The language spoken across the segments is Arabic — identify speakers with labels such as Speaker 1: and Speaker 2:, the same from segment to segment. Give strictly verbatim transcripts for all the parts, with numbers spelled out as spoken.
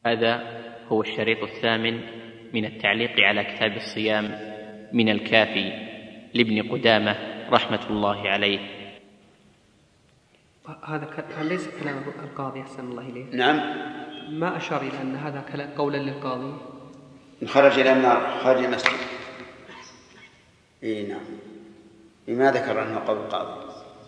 Speaker 1: هذا هو الشريط الثامن من التعليق على كتاب الصيام من الكافي لابن قدامة رحمة الله عليه.
Speaker 2: هذا ليس كلام القاضي أحسن الله إليه.
Speaker 3: نعم.
Speaker 2: ما أشار إلى أن هذا قولا للقاضي.
Speaker 3: خرج إلى النار خارج المسجد. إيه نعم. لما ذكر أنه قول القاضي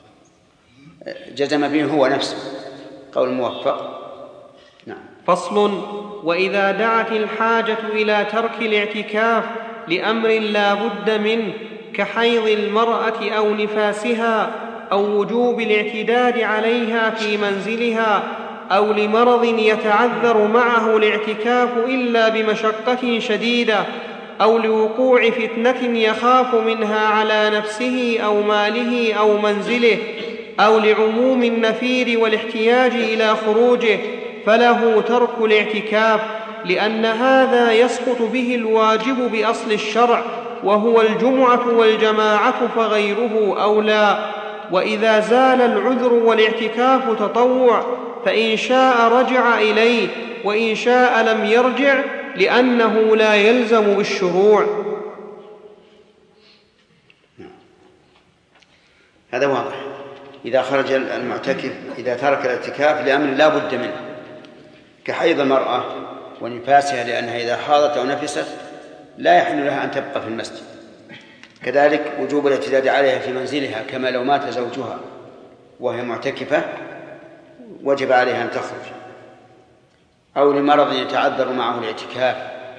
Speaker 3: جزم به هو نفسه قول موفق. نعم.
Speaker 2: فصل. وإذا دعت الحاجة إلى ترك الاعتكاف لأمر لا بد منه كحيض المرأة أو نفاسها أو وجوب الاعتداد عليها في منزلها أو لمرض يتعذر معه الاعتكاف إلا بمشقة شديدة أو لوقوع فتنة يخاف منها على نفسه أو ماله أو منزله أو لعموم النفير والاحتياج إلى خروجه فله ترك الاعتكاف، لأن هذا يسقط به الواجب بأصل الشرع وهو الجمعة والجماعة فغيره أولى. وإذا زال العذر والاعتكاف تطوع فإن شاء رجع إليه وإن شاء لم يرجع لأنه لا يلزم بالشروع.
Speaker 3: هذا واضح. إذا خرج المعتكف إذا ترك الاعتكاف لأمر لا بد منه كحيض المرأة ونفاسها لأنها إذا حاضت أو نفست لا يحل لها أن تبقى في المسجد، كذلك وجوب الاعتداد عليها في منزلها كما لو مات زوجها وهي معتكفة وجب عليها أن تخرج، أو لمرض يتعذر معه الاعتكاف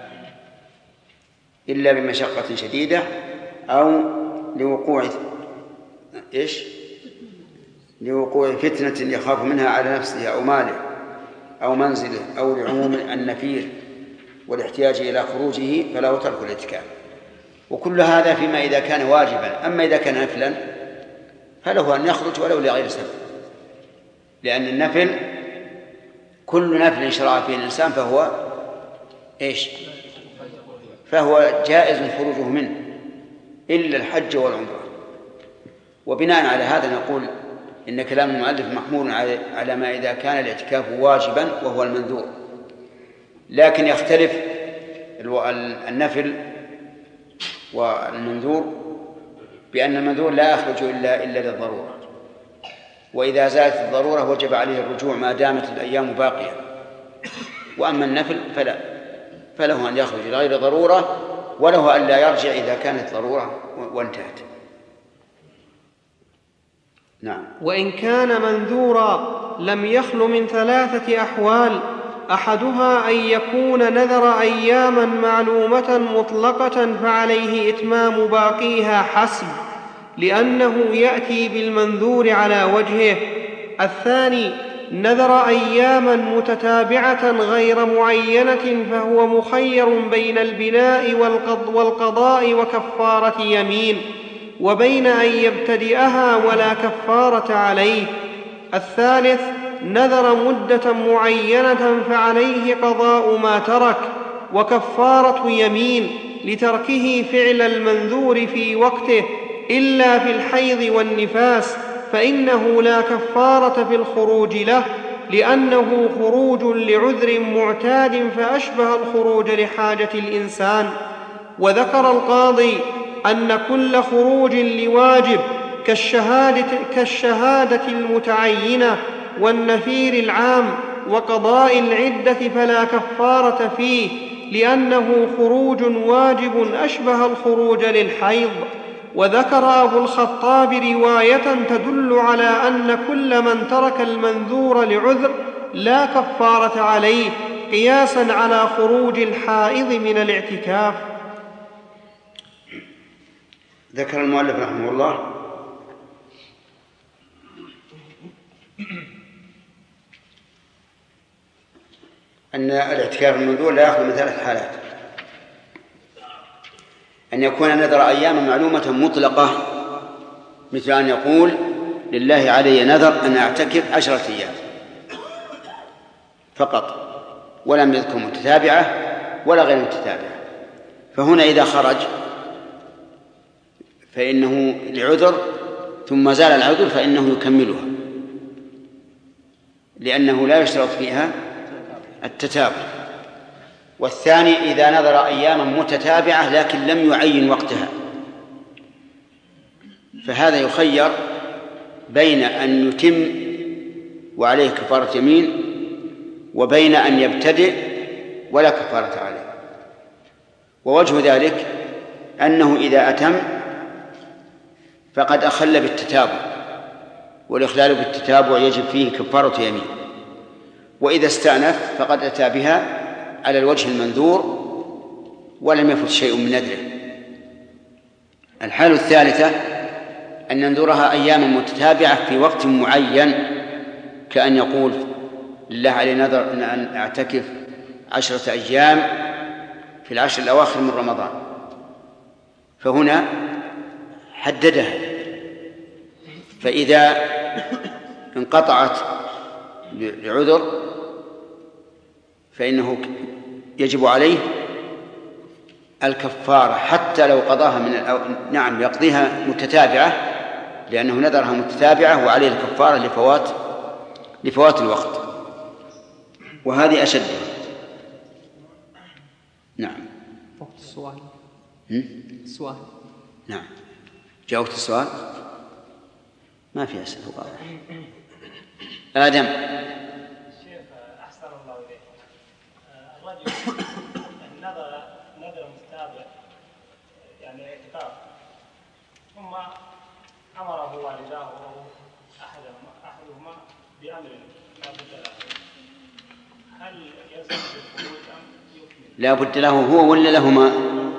Speaker 3: إلا بمشقة شديدة أو لوقوع إيش؟ لوقوع فتنة يخاف منها على نفسه أو ماله أو منزله أو لعموم النفير والاحتياج إلى خروجه فله ترك الاعتكاف. وكل هذا فيما إذا كان واجبا. أما إذا كان نفلا فله أن يخرج ولو لغير سبب، لأن النفل كل نفل شرع فيه الإنسان فهو إيش؟ فهو جائز خروجه منه إلا الحج والعمرة. وبناء على هذا نقول إن كلام المؤلف محمول على ما إذا كان الاعتكاف واجبا وهو المنذور، لكن يختلف النفل والمنذور بأن المنذور لا يخرج إلا إلا للضرورة، وإذا زالت الضرورة وجب عليه الرجوع ما دامت الأيام باقية. وأما النفل فلا، فله أن يخرج لغير ضرورة وله أن لا يرجع إذا كانت ضرورة وانتهت. نعم.
Speaker 2: وإن كان منذورا لم يخل من ثلاثة أحوال: أحدها أن يكون نذر أياما معلومة مطلقة فعليه إتمام باقيها حسب، لأنه يأتي بالمنذور على وجهه. الثاني نذر أياما متتابعة غير معينة فهو مخير بين البناء والقضاء وكفارة يمين، وبين أن يبتدئها ولا كفارة عليه. الثالث نذر مدة معينة فعليه قضاء ما ترك وكفارة يمين لتركه فعل المنذور في وقته إلا في الحيض والنفاس، فإنه لا كفارة في الخروج له لأنه خروج لعذر معتاد فأشبه الخروج لحاجة الإنسان. وذكر القاضي أن كل خروج لواجب كالشهادة, كالشهادة المتعينة والنفير العام وقضاء العدة فلا كفارة فيه لأنه خروج واجب أشبه الخروج للحيض. وذكر أبو الخطاب رواية تدل على أن كل من ترك المنذور لعذر لا كفارة عليه قياسا على خروج الحائض من الاعتكاف.
Speaker 3: ذكر المؤلف رحمه الله أن الاعتكاف المنذور لا يخلو من ثلاث حالات: أن يكون نذر أيام معلومة مطلقة، مثل أن يقول لله علي نذر أن أعتكف عشرة أيام فقط ولم يذكر متتابعة ولا غير متتابعة، فهنا إذا خرج فإنه لعذر ثم زال العذر فإنه يكملها، لأنه لا يشترط فيها التتابع. والثاني إذا نذر أياما متتابعة لكن لم يعين وقتها، فهذا يخير بين أن يتم وعليه كفارة يمين وبين أن يبتدئ ولا كفارة عليه. ووجه ذلك أنه إذا أتم فقد أخل بالتتابع، والإخلال بالتتابع يجب فيه كفارة يمين، وإذا استأنف فقد أتى بها على الوجه المنذور ولم يفت شيء من نذره. الحالة الثالثة أن ننذرها أياما متتابعة في وقت معين، كأن يقول لله علي نذر أن أعتكف عشرة أيام في العشر الأواخر من رمضان، فهنا حددها، فإذا انقطعت لعذر فإنه يجب عليه الكفارة حتى لو قضاها من الأو... نعم يقضيها متتابعة، لأنه نذرها متتابعة وعليه الكفارة لفوات لفوات الوقت، وهذه أشد. نعم.
Speaker 2: وقت السؤال.
Speaker 3: السؤال. نعم. جاء وقت السؤال. ما في أسئلة واضحة. آدم.
Speaker 4: الشيخ أحسن الله إليك. الرجل نذر نذر متتابع يعني اعتكاف، ثم أمره والداه أو أحدهما أحدهما بأمر لا بد له، هل يلزم بالخروج أم يكمل؟
Speaker 3: لا بد له هو ولا لهما؟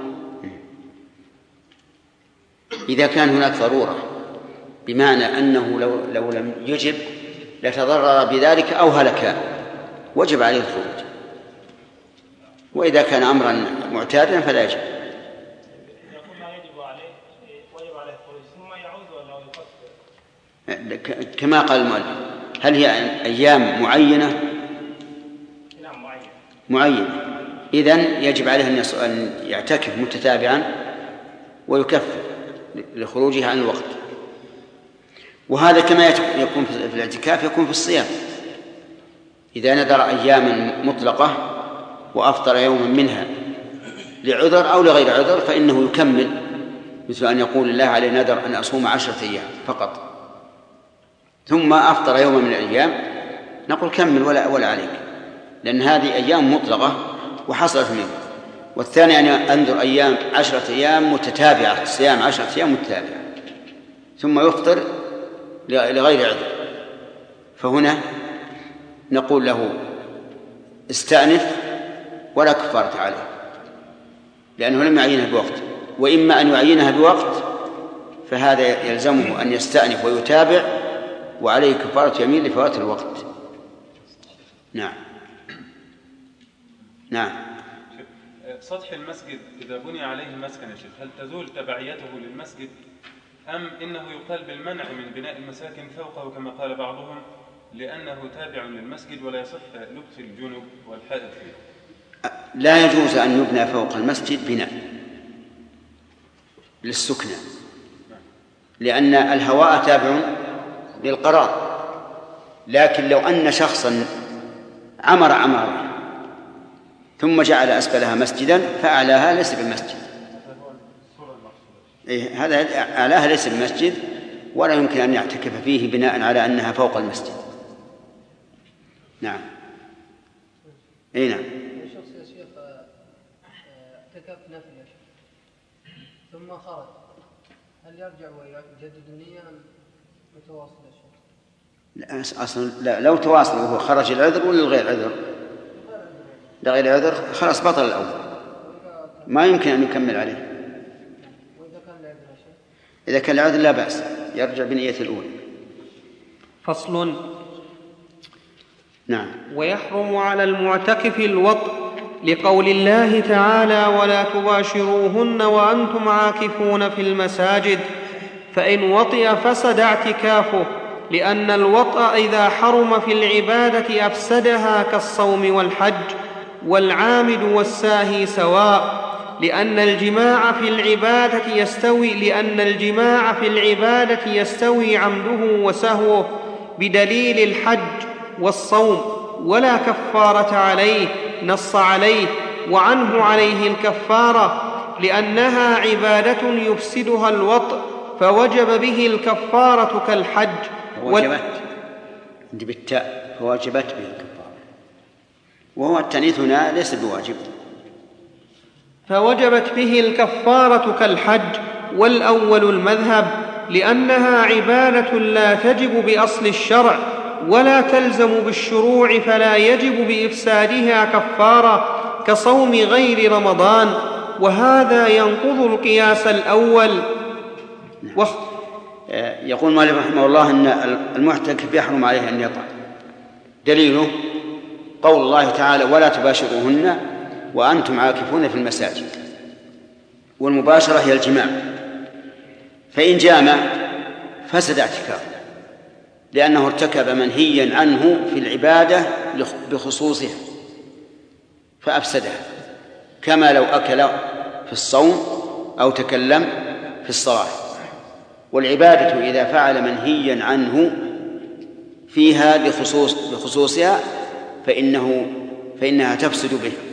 Speaker 3: إذا كان هناك ضرورة، بمعنى أنه لو, لو لم يجب لتضرر بذلك أو هلك، وجب عليه الخروج. وإذا كان أمرا معتادا فلا يجب.
Speaker 4: يقول ما يجب عليه وجب عليه الخروج ثم يعود ولا يقصر؟
Speaker 3: كما قال المؤلف، هل هي أيام معينة؟
Speaker 4: نعم معينة.
Speaker 3: معينة. إذن يجب عليه أن يعتكف متتابعا ويكفر لخروجها عن الوقت. وهذا كما يكون في الاعتكاف يكون في الصيام، إذا نذر أياما مطلقة وأفطر يوما منها لعذر أو لغير عذر فإنه يكمل، مثل أن يقول الله عليه نذر أن أصوم عشرة أيام فقط ثم أفطر يوما من الأيام، نقول كمل ولا ولا عليك، لأن هذه أيام مطلقة وحصلت منه. والثاني أن أنذر أيام عشرة أيام متتابعة، صيام عشرة أيام متتابعة ثم يفطر لغير عذر، فهنا نقول له استأنف ولا كفارة عليه، لأنه لم يعينها بوقت. وإما أن يعينها بوقت فهذا يلزمه أن يستأنف ويتابع وعليه كفارة يمين لفوات الوقت. نعم. نعم.
Speaker 5: سطح المسجد إذا بني عليه مسكن يا شيخ، هل تزول تبعيته للمسجد أم إنه يقال بالمنع من بناء المساكن فوقه كما قال بعضهم لأنه تابع للمسجد ولا يصح لبس الجنب والحائض فيه؟
Speaker 3: لا يجوز أن يبنى فوق المسجد بناء للسكنة، لأن الهواء تابع للقرار. لكن لو أن شخصا عمر عمارة ثم جعل أسفلها مسجدا فأعلاها ليس بمسجد، إيه هذا أعلاها ليس بمسجد ولا يمكن أن يعتكف فيه بناء على أنها فوق المسجد. نعم. أي نعم.
Speaker 6: شخص يا شيخ اعتكف نافلة يا شيخ ثم خرج، هل يرجع ويجدد نية أم متواصل يا شيخ؟
Speaker 3: لا أصلا لا، لو تواصل وهو خرج العذر ولا الغير عذر؟ لغير عذر خلاص بطل الأول، ما يمكن أن يكمل عليه.
Speaker 6: وإذا كان العذر يا شيخ؟
Speaker 3: إذا كان العذر لا بأس، يرجع بنية الأولى.
Speaker 2: فصل.
Speaker 3: نعم.
Speaker 2: ويحرم على المعتكف الوطء لقول الله تعالى ولا تباشروهن وأنتم عاكفون في المساجد، فإن وطئ فسد اعتكافه، لأن الوطء إذا حرم في العبادة أفسدها كالصوم والحج، والعامد والساهي سواء، لأن الجماع في العبادة يستوي لأن الجماع في العبادة يستوي عمده وسهوه بدليل الحج والصوم، ولا كفارة عليه نص عليه، وعنه عليه الكفارة، لأنها عبادة يفسدها الوطء، فوجب به الكفارة كالحج.
Speaker 3: فوجبت عندي بالتاء، فوجبت به الكفارة، وهو التأنيث هنا ليس بواجب.
Speaker 2: فوجبت به الكفارة كالحج، والأول المذهب، لأنها عبادة لا تجب بأصل الشرع ولا تلزم بالشروع، فلا يجب بإفسادها كفارة كصوم غير رمضان، وهذا ينقض القياس الأول.
Speaker 3: وخ... يقول مالك رحمه الله أن المعتكف يحرم عليه أن يطعم. دليله قول الله تعالى: ولا تباشروهن وأنتم عاكفون في المساجد. والمباشرة هي الجماع، فإن جامع فسد اعتكافه، لأنه ارتكب منهيا عنه في العبادة بخصوصها فأفسدها، كما لو أكل في الصوم أو تكلم في الصلاة. والعبادة إذا فعل منهيا عنه فيها بخصوص بخصوصها فإنه فإنها تفسد به.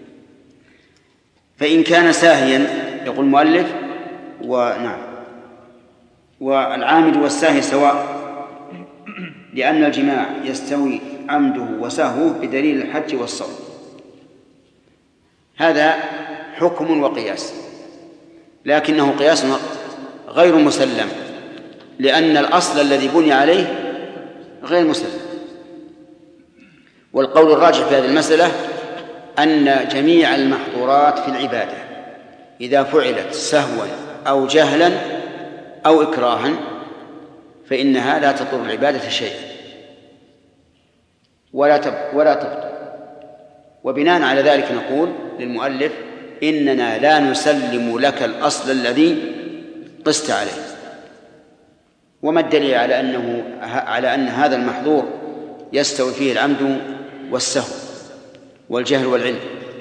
Speaker 3: فإن كان ساهيا، يقول المؤلف، ونعم والعامد والساهي سواء، لأن الجماع يستوي عمده وسهوه بدليل الحج والصوم. هذا حكم وقياس، لكنه قياس غير مسلم، لأن الأصل الذي بني عليه غير مسلم. والقول الراجح في هذه المسألة أن جميع المحظورات في العبادة إذا فعلت سهوا أو جهلا أو إكراها فإنها لا تضر العبادة شيئا ولا ولا تبطل. وبناء على ذلك نقول للمؤلف: إننا لا نسلم لك الأصل الذي قست عليه. وما الدليل على أنه على أن هذا المحظور يستوي فيه العمد والسهو والجهل والعلم؟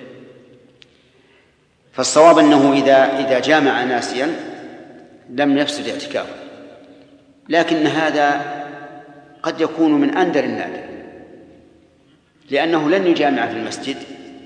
Speaker 3: فالصواب أنه إذا إذا جامع ناسيا لم يفسد اعتكافه، لكن هذا قد يكون من أندر النادر، لأنه لن يجامع في المسجد،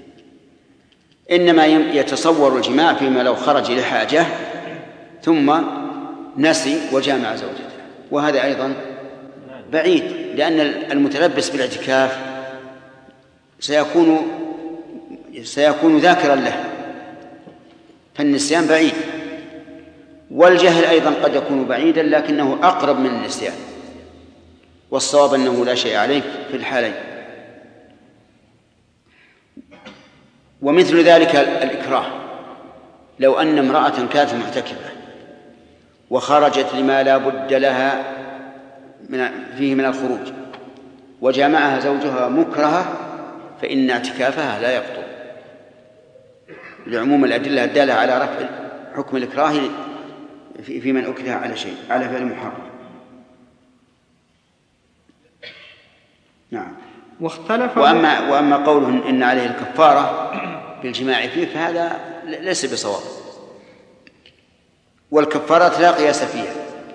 Speaker 3: إنما يتصور الجماع فيما لو خرج لحاجة ثم نسي وجامع زوجته، وهذا أيضا بعيد، لأن المتلبس بالاعتكاف سيكون سيكون ذاكرا له، فالنسيان بعيد. والجهل أيضا قد يكون بعيدا لكنه أقرب من النسيان، والصواب أنه لا شيء عليه في الحالين. ومثل ذلك الإكراه، لو أن امرأة كانت معتكفة وخرجت لما لا بد لها من فيه من الخروج وجامعها زوجها مكرهة فإن اعتكافها لا يبطل، لعموم الأدلة الدالة على رفع حكم الإكراه في من أكره على شيء على فعل محرم. نعم.
Speaker 2: واختلف
Speaker 3: وأما, وأما قوله إن عليه الكفارة بالجماع فيه فهذا ليس بصواب، والكفارات لا قياس فيها.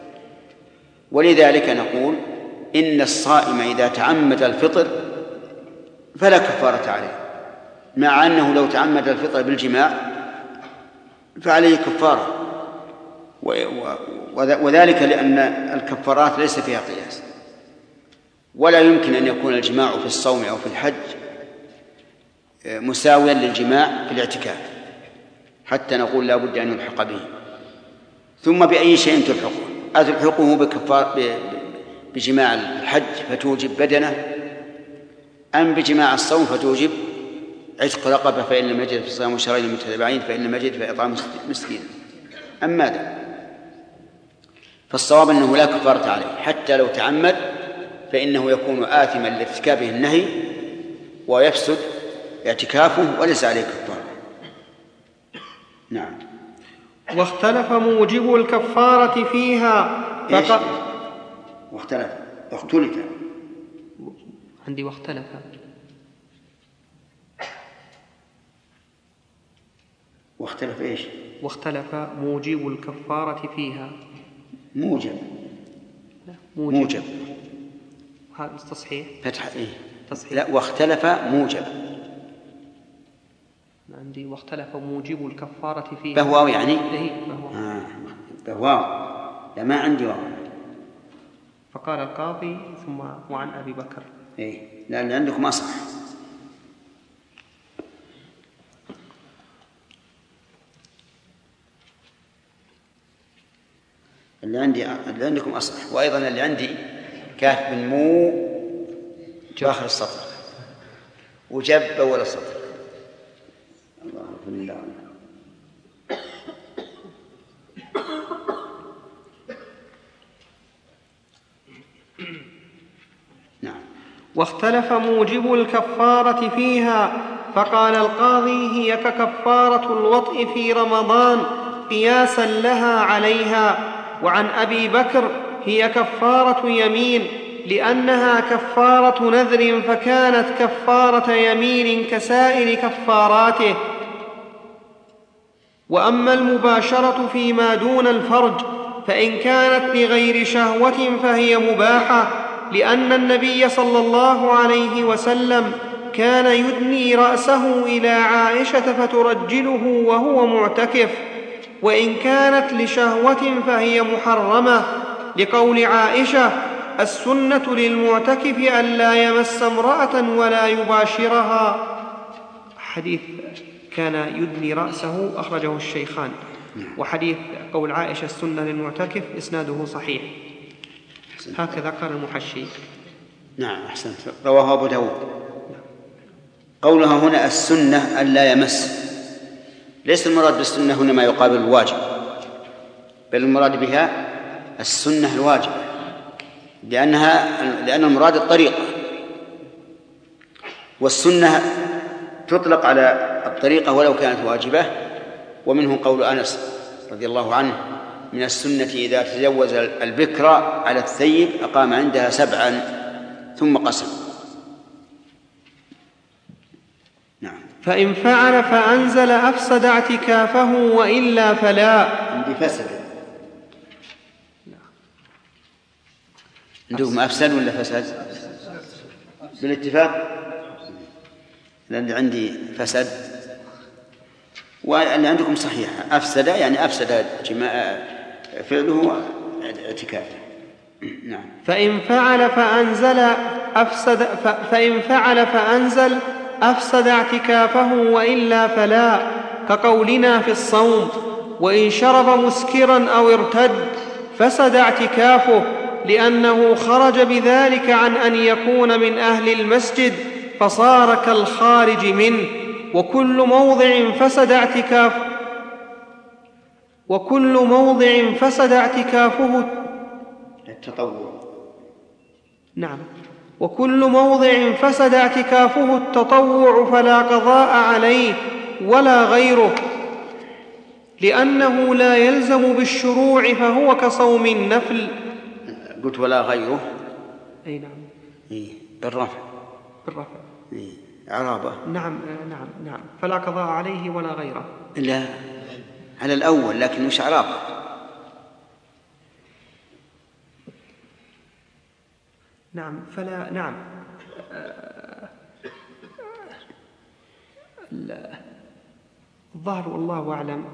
Speaker 3: ولذلك نقول إن الصائم إذا تعمد الفطر فلا كفارة عليه، مع أنه لو تعمد الفطر بالجماع فعليه كفارة، وذلك لأن الكفارات ليس فيها قياس، ولا يمكن أن يكون الجماع في الصوم أو في الحج مساويا للجماع في الاعتكاف حتى نقول لا بد أن يلحق به. ثم بأي شيء تلحقه؟ أتلحقه بكفار بجماع الحج فتوجب بدنه، أم بجماع الصوم فتوجب عتق رقبة فإن لم يجد فصيام شهرين متتابعين فإن لم يجد فإطعام مسكين، أم ماذا؟ فالصواب أنه لا كفارة عليه، حتى لو تعمد فإنه يكون آثما لارتكابه النهي ويفسد اعتكافه وليس عليه كفارة. نعم.
Speaker 2: واختلف موجب الكفارة فيها
Speaker 3: فق... واختلف اختلف
Speaker 2: عندي واختلف
Speaker 3: واختلف ايش؟
Speaker 2: واختلف موجب الكفارة فيها.
Speaker 3: موجب
Speaker 2: لا موجب,
Speaker 3: موجب.
Speaker 2: هذا تصحيح
Speaker 3: فتح ايه
Speaker 2: تصحيح.
Speaker 3: لا واختلف موجب
Speaker 2: عندي واختلف موجب الكفارة فيه.
Speaker 3: بهواو يعني؟
Speaker 2: إيه بهواو.
Speaker 3: آه. بهواو لا ما عندي واو.
Speaker 2: فقال القاضي ثم وعن أبي بكر.
Speaker 3: إيه لأن عندكم أصح. اللي عندي اللي عندكم أصح. وأيضا اللي عندي كاف بن مو آخر السطر وجب أول السطر. الله أكبر. نعم.
Speaker 2: واختلف موجب الكفارة فيها، فقال القاضي هي ككفارة الوطء في رمضان قياسا لها عليها. وعن أبي بكر هي كفارة يمين لأنها كفارة نذر فكانت كفارة يمين كسائر كفاراته. وأما المباشرة فيما دون الفرج فإن كانت لغير شهوة فهي مباحة، لأن النبي صلى الله عليه وسلم كان يدني رأسه إلى عائشة فترجله وهو معتكف. وإن كانت لشهوة فهي محرمة، لقول عائشة: السنة للمعتكف ألا يمس امرأة ولا يباشرها. حديث كان يدني رأسه أخرجه الشيخان. وحديث قول عائشة السنة للمعتكف إسناده صحيح. هكذا قال المحشي.
Speaker 3: نعم أحسنت. رواه أبو داود. قولها هنا السنة ألا يمس، ليس المراد بالسنة هنا ما يقابل الواجب، بل المراد بها السنة الواجبة، لأنها لأن المراد الطريقة، والسنة تطلق على الطريقة ولو كانت واجبة. ومنه قول أنس رضي الله عنه: من السنة إذا تجوز البكر على الثيب أقام عندها سبعا ثم قسم. نعم.
Speaker 2: فإن فعل فأنزل أفسد اعتكافه وإلا فلا.
Speaker 3: عندي فسد. عندكم أفسد ولا فسد؟ بالاتفاق؟ لأن عندي فسد واللي عندكم صحيح. أفسد يعني أفسد فعله اعتكافه. نعم.
Speaker 2: فإن فعل فأنزل أفسد فإن فعل فأنزل أفسد اعتكافه وإلا فلا، كقولنا في الصوم: وإن شرب مسكرا أو ارتد فسد اعتكافه، لأنه خرج بذلك عن أن يكون من أهل المسجد فصار كالخارج منه. وكل موضع فسد اعتكافه وكل موضع فسد اعتكافه
Speaker 3: التطوع.
Speaker 2: نعم. وكل موضع فسد اعتكافه التطوع فلا قضاء عليه ولا غيره، لأنه لا يلزم بالشروع فهو كصوم النفل.
Speaker 3: قلت ولا غيره.
Speaker 2: أي نعم.
Speaker 3: إيه بالرفع.
Speaker 2: بالرفع.
Speaker 3: إيه عرابة.
Speaker 2: نعم نعم نعم. فلا قضاء عليه ولا غيره.
Speaker 3: لا على الأول، لكن مش عرابة.
Speaker 2: نعم فلا نعم الظاهر والله أعلم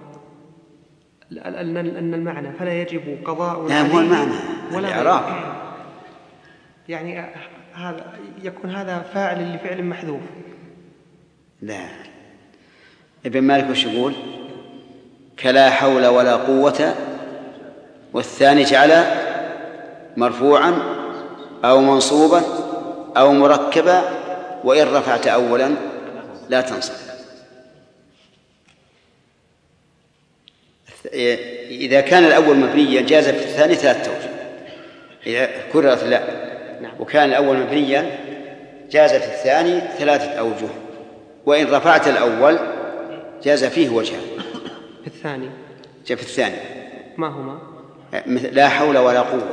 Speaker 2: أن المعنى فلا يجب قضاء
Speaker 3: لا هو المعنى
Speaker 2: ولا
Speaker 3: الإعراب.
Speaker 2: يعني هذا يكون هذا فاعل لفعل محذوف.
Speaker 3: لا ابن مالك وش يقول؟ كلا حول ولا قوة، والثاني جعل مرفوعا أو منصوبا أو مركبا، وإن رفعت أولا لا تنصب. إذا كان الأول مبنيا جاز في الثاني ثلاث توجه إذا كررت لا، وكان الأول مبنيا جاز في الثاني ثلاثة أوجه، وإن رفعت الأول جاز فيه وجهان.
Speaker 2: في الثاني
Speaker 3: جاء في الثاني
Speaker 2: ما هما؟
Speaker 3: لا حول ولا قوة.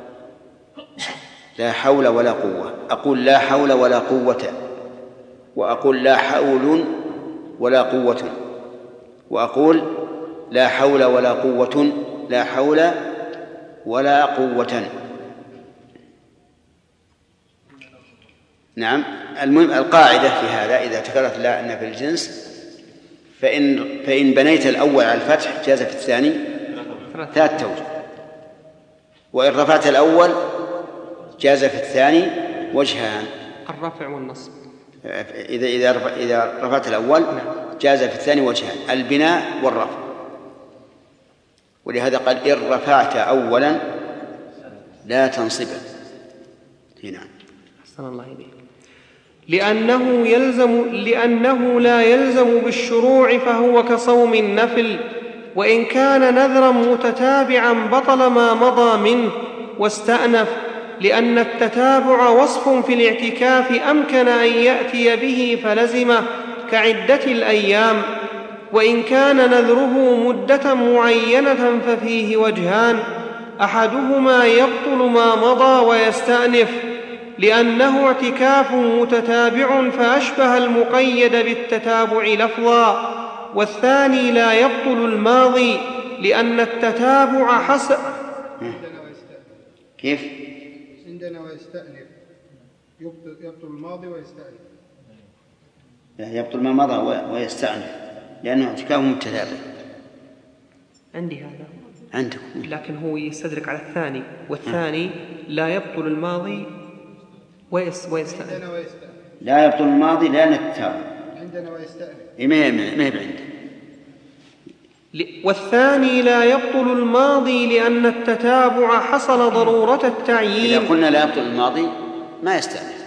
Speaker 3: لا حول ولا قوة. أقول لا حول ولا قوة، وأقول لا حول ولا قوة، وأقول لا حول ولا قوة. لا حول ولا قوة. نعم. المهم القاعدة في هذا إذا تكررت لا أن في الجنس فإن فإن بنيت الأول على الفتح جاز في الثاني ثلاث توجه، وإن رفعت الأول جاز في الثاني وجهان،
Speaker 2: الرفع والنصب.
Speaker 3: إذا إذا رفع إذا رفعت الأول جاز في الثاني وجهان، البناء والرفع. ولهذا قال إن رفعت أولا لا تنصبه. هنا
Speaker 2: أحسن الله إليك. لأنه يلزم لأنه لا يلزم بالشروع فهو كصوم النفل، وإن كان نذرا متتابعا بطل ما مضى منه واستأنف، لأن التتابع وصف في الاعتكاف أمكن أن يأتي به فلزمه كعدة الأيام. وإن كان نذره مدة معينة ففيه وجهان، أحدهما يبطل ما مضى ويستأنف لأنه اعتكاف متتابع فأشبه المقيد بالتتابع لفظا، والثاني لا يبطل الماضي لأن التتابع حسب.
Speaker 3: كيف؟
Speaker 7: عندنا ويستأنف يبطل, يبطل الماضي ويستأنف.
Speaker 3: يبطل ما مضى ويستأنف لأنه اعتكاف متتابع.
Speaker 2: عندي هذا
Speaker 3: عندكم،
Speaker 2: لكن هو يستدرك على الثاني، والثاني لا يبطل الماضي ويستأنف.
Speaker 3: لا يبطل الماضي لأن التتابع
Speaker 7: عندنا ويستأنف.
Speaker 3: ما هي ما هي بعندنا.
Speaker 2: والثاني لا يبطل الماضي لأن التتابع حصل ضرورة التعيين.
Speaker 3: إذا قلنا لا يبطل الماضي ما يستأنف.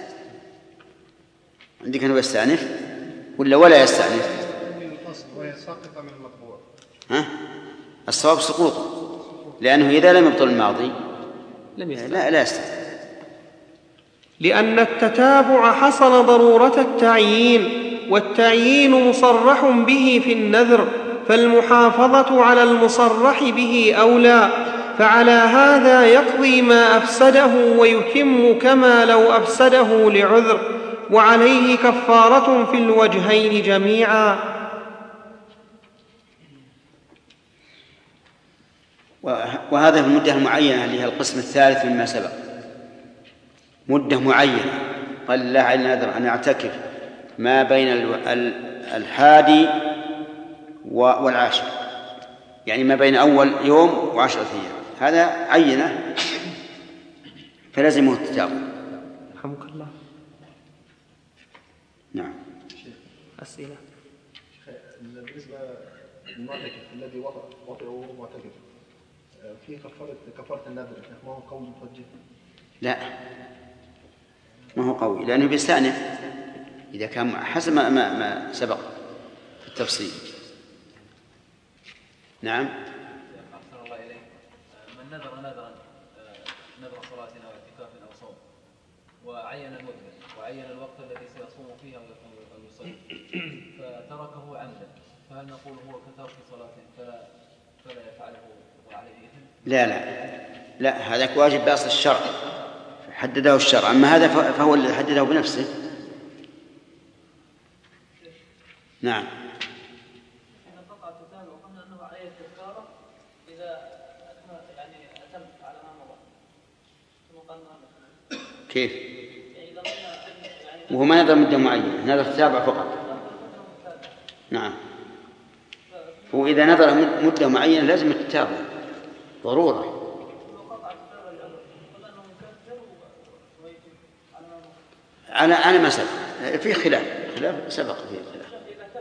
Speaker 3: عندك أنه يستأنف ولا ولا يستأنف؟
Speaker 7: ويسقط من المطبوع.
Speaker 3: ها؟ الصواب سقوطه، لأنه إذا لم يبطل الماضي لم يستأنف. لا لا يستأنف.
Speaker 2: لأن التتابع حصل ضرورة التعيين، والتعيين مصرح به في النذر، فالمحافظة على المصرح به أولى، فعلى هذا يقضي ما أفسده ويتم كما لو أفسده لعذر، وعليه كفارة في الوجهين جميعا.
Speaker 3: وهذا في المدة المعينة اللي هي القسم الثالث مما سبق، مدة معينة. قال الله على النذر أن أعتكف ما بين الحادي والعاشر، يعني ما بين أول يوم وعشرة أيام، هذا عينة فلازمه التتابع.
Speaker 2: رحمك الله.
Speaker 3: نعم.
Speaker 2: أسئلة.
Speaker 8: بالنسبة للمعتكف الذي وطئ وهو معتكف في كفارة كفارة النذر، ما هو قول متوجه؟
Speaker 3: لا ما هو قوي، لأنه بيستأنف إذا كان حسب ما, ما, ما سبق في التفصيل. نعم.
Speaker 9: أحسن الله إليك. من نذر نذرا نذر صلاة أو اعتكاف أو صوم وعين المدة وعين الوقت الذي سيصوم فيه أو يصلي فتركه عمدا، فهل نقول هو كترك صلاة فلا فلا يفعله وعليه إثم؟
Speaker 3: لا لا لا، هذا واجب بأصل الشرع حدده الشرع، أما هذا فهو الذي حدده بنفسه. نعم.
Speaker 9: إذا قطع التتابع قلنا أنه عليه الكفارة إذا يعني أتم على ما مضى.
Speaker 3: كيف؟ وهو ما نذر مدة معينة، نذر التتابع فقط. نعم. وإذا نذر مدة معينة لازم التتابع ضرورة. على على ما سبق في خلاف خلاف سبق فيه خلاف.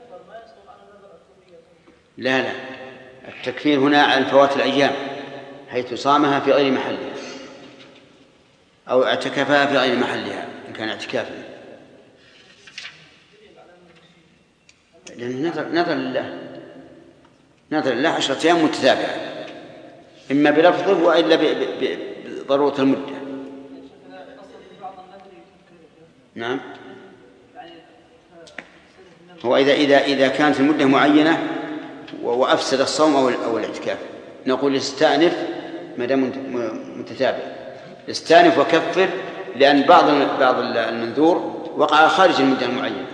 Speaker 3: لا لا، التكفير هنا عن فوات الأيام حيث صامها في غير محلها أو اعتكفها في غير محلها إن كان اعتكافا، لأنه نذر نذر لله نذر لله عشرة أيام متتابعة، إما بلفظه وإلا بضرورة المدة. نعم. هو إذا إذا إذا كانت المدة معينة وأفسد الصوم أو أو الاعتكاف نقول استأنف ما دام متتابع، استأنف وكفر، لأن بعض بعض المنذور وقع خارج المدة المعينة،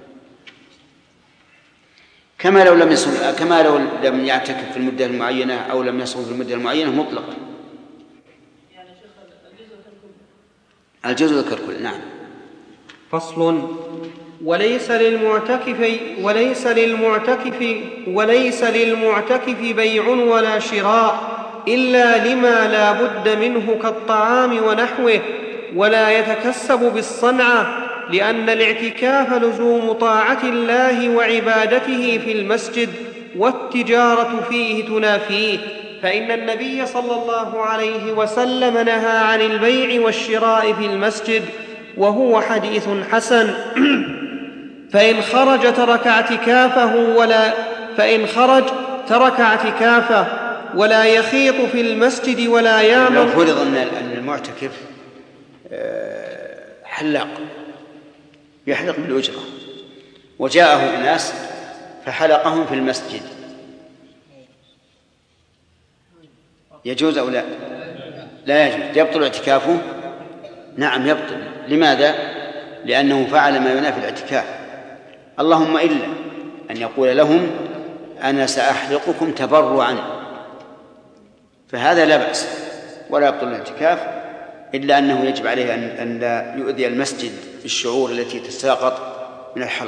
Speaker 3: كما لو لم يصوم كما لو لم يعتكف في المدة المعينة أو لم يصوم في المدة المعينة مطلقا.
Speaker 9: يعني شيخ الجزء كالكل.
Speaker 3: الجزء كالكل. نعم.
Speaker 2: فصل. وليس للمعتكف وليس للمعتكف وليس للمعتكف بيع ولا شراء إلا لما لا بد منه كالطعام ونحوه، ولا يتكسب بالصنعة، لأن الاعتكاف لزوم طاعة الله وعبادته في المسجد، والتجارة فيه تنافيه، فإن النبي صلى الله عليه وسلم نهى عن البيع والشراء في المسجد، وهو حديث حسن. فإن خرج ترك اعتكافه ولا فإن خرج ترك اعتكافه ولا يخيط في المسجد ولا يعمل.
Speaker 3: لو فرض أن المعتكف حلاق يحلق بالأجرة وجاءه أناس فحلقهم في المسجد، يجوز أو لا؟ لا يجوز. يبطل اعتكافه؟ نعم يبطل. لماذا؟ لأنه فعل ما ينافي الاعتكاف، اللهم إلا أن يقول لهم أنا سأحلقكم تبرعا، فهذا لا بأس ولا يبطل الاعتكاف، إلا أنه يجب عليه أن لا يؤذي المسجد بالشعور التي تساقط من الحلق.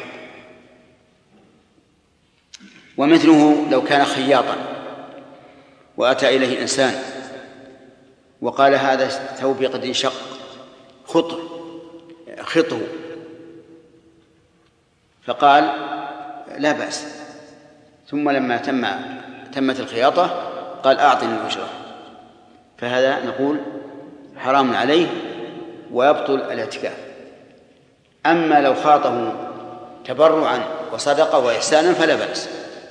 Speaker 3: ومثله لو كان خياطا وأتى إليه إنسان وقال هذا ثوبي قد انشق، خطه خطه، فقال لا بأس، ثم لما تم تمت الخياطة قال أعطني الأجرة، فهذا نقول حرام عليه ويبطل الاعتكاف. أما لو خاطه تبرعا وصدقة وإحسانا فلا بأس.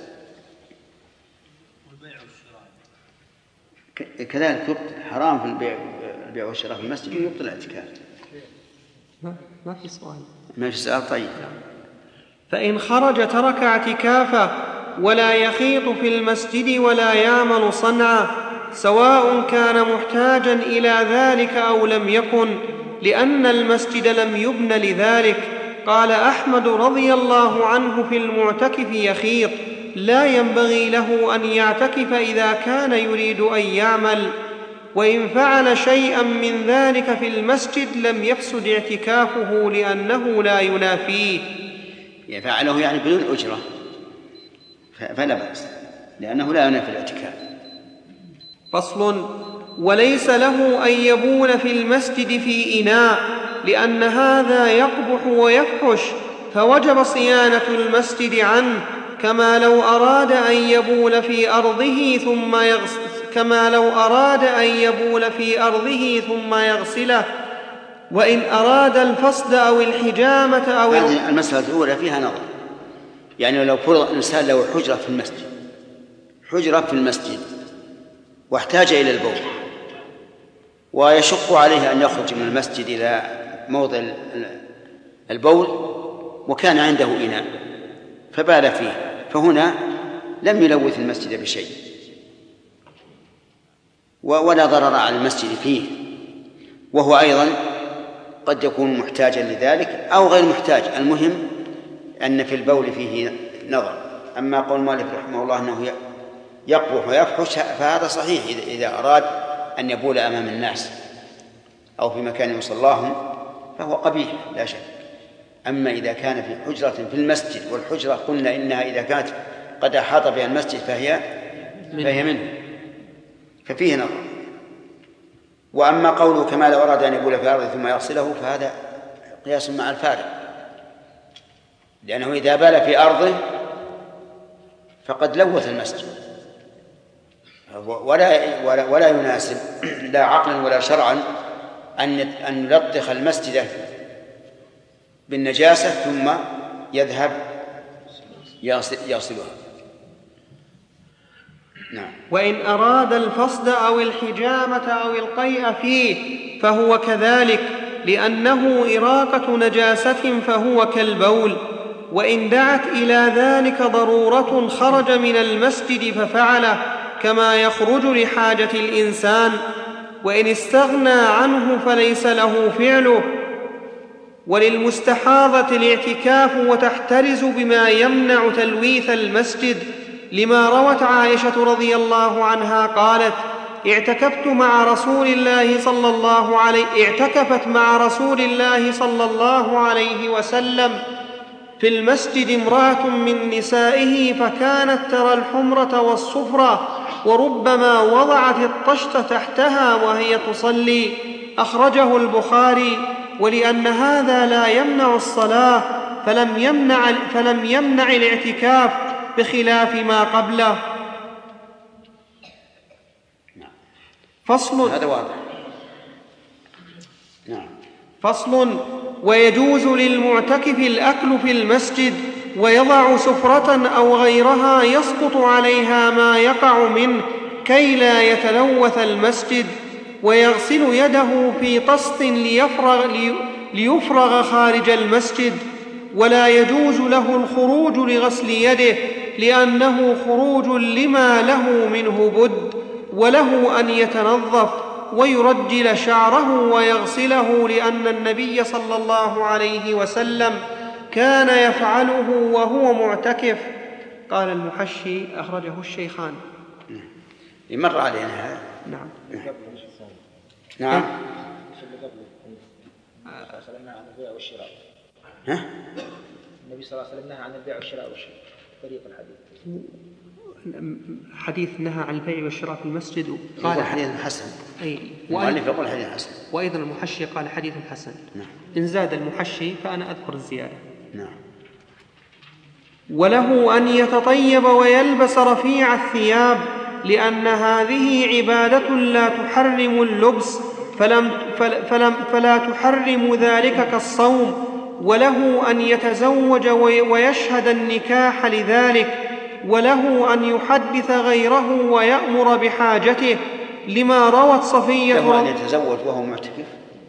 Speaker 3: كذلك يبطل، حرام في البيع البيع والشراء في المسجد يبطل الاعتكاف.
Speaker 2: ما في سؤال
Speaker 3: ما في سؤال. طيب.
Speaker 2: فإن خرج ترك اعتكافه ولا يخيط في المسجد ولا يعمل صنعا، سواء كان محتاجا إلى ذلك أو لم يكن، لأن المسجد لم يبن لذلك. قال أحمد رضي الله عنه في المعتكف يخيط، لا ينبغي له أن يعتكف إذا كان يريد أن يعمل، وإن فعل شيئا من ذلك في المسجد لم يفسد اعتكافه لأنه لا ينافيه.
Speaker 3: يفعله يعني بدون أجرة فلا بأس، لأنه لا ينافي الاعتكاف.
Speaker 2: فصل. وليس له أن يبول في المسجد في إناء، لأن هذا يقبح ويفحش، فوجب صيانة المسجد عنه، كما لو أراد أن يبول في أرضه ثم يغسل كما لو أراد أن يبول في أرضه ثم يغسله. وإن أراد الفصد أو الحجامة أو
Speaker 3: هذه المسألة الأولى فيها نظر. يعني لو فرض الإنسان له حجرة في المسجد حجرة في المسجد واحتاج إلى البول، ويشق عليه أن يخرج من المسجد إلى موضع البول، وكان عنده إناء فبال فيه، فهنا لم يلوث المسجد بشيء ولا ضرر على المسجد فيه، وهو أيضا قد يكون محتاجا لذلك أو غير محتاج. المهم أن في البول فيه نظر. أما قول مالك رحمه الله أنه يقبح ويفحش فهذا صحيح إذا أراد أن يبول أمام الناس أو في مكان يصلاهم فهو قبيح لا شك. أما إذا كان في حجرة في المسجد، والحجرة قلنا إنها إذا كانت قد أحاط بها المسجد فهي فهي منه، ففيه نظر. وأما قوله كما لو أراد أن يبول في أرضه ثم يغسله فهذا قياس مع الفارق، لأنه إذا بال في أرضه فقد لوث المسجد، ولا ولا, ولا يناسب لا عقلا ولا شرعا أن أن يلطخ المسجد بالنجاسة ثم يذهب يغسلها. نعم.
Speaker 2: وإن أراد الفصد أو الحجامة أو القيء فيه فهو كذلك، لأنه إراقة نجاسة فهو كالبول. وإن دعت إلى ذلك ضرورة خرج من المسجد ففعله، كما يخرج لحاجة الإنسان. وإن استغنى عنه فليس له فعله. وللمستحاضة الاعتكاف وتحترز بما يمنع تلويث المسجد، لما روت عائشة رضي الله عنها قالت: اعتكفت مع رسول الله صلى الله عليه اعتكفت مع رسول الله صلى الله عليه وسلم في المسجد امرأة من نسائه فكانت ترى الحمرة والصفرة وربما وضعت الطشت تحتها وهي تصلي. أخرجه البخاري. ولأن هذا لا يمنع الصلاة فلم يمنع, فلم يمنع الاعتكاف بخلاف ما قبله. فصل.
Speaker 3: هذا واضح. نعم.
Speaker 2: فصل. ويجوز للمعتكف الأكل في المسجد ويضع سفرة أو غيرها يسقط عليها ما يقع منه كي لا يتلوث المسجد، ويغسل يده في طست ليفرغ, ليفرغ خارج المسجد. ولا يجوز له الخروج لغسل يده لأنه خروج لما له منه بد، وله أن يتنظف ويرجل شعره ويغسله لأن النبي صلى الله عليه وسلم كان يفعله وهو معتكف. قال المحشي أخرجه الشيخان.
Speaker 3: يمر علينا هذا.
Speaker 2: نعم.
Speaker 3: نعم.
Speaker 10: عن البيع والشراء.
Speaker 3: ها؟
Speaker 10: النبي صلى الله عليه وسلم نهى عن البيع والشراء والشراء. طريق الحديث.
Speaker 2: حديث نهى عن البيع والشراء في المسجد.
Speaker 3: قال حديث حسن.
Speaker 2: أي.
Speaker 3: المؤلف يقول حديث حسن.
Speaker 2: وأيضا المحشي قال حديث حسن.
Speaker 3: نعم.
Speaker 2: إن زاد المحشي فأنا أذكر الزيادة.
Speaker 3: نعم.
Speaker 2: وله أن يتطيب ويلبس رفيع الثياب لأن هذه عبادة لا تحرم اللبس فلم فلم فلا تحرم ذلك كالصوم. وله أن يتزوج ويشهد النكاح لذلك. وله أن يحدث غيره ويأمر بحاجته لما روت صفية.
Speaker 3: له أن يتزوج وهو معتكف.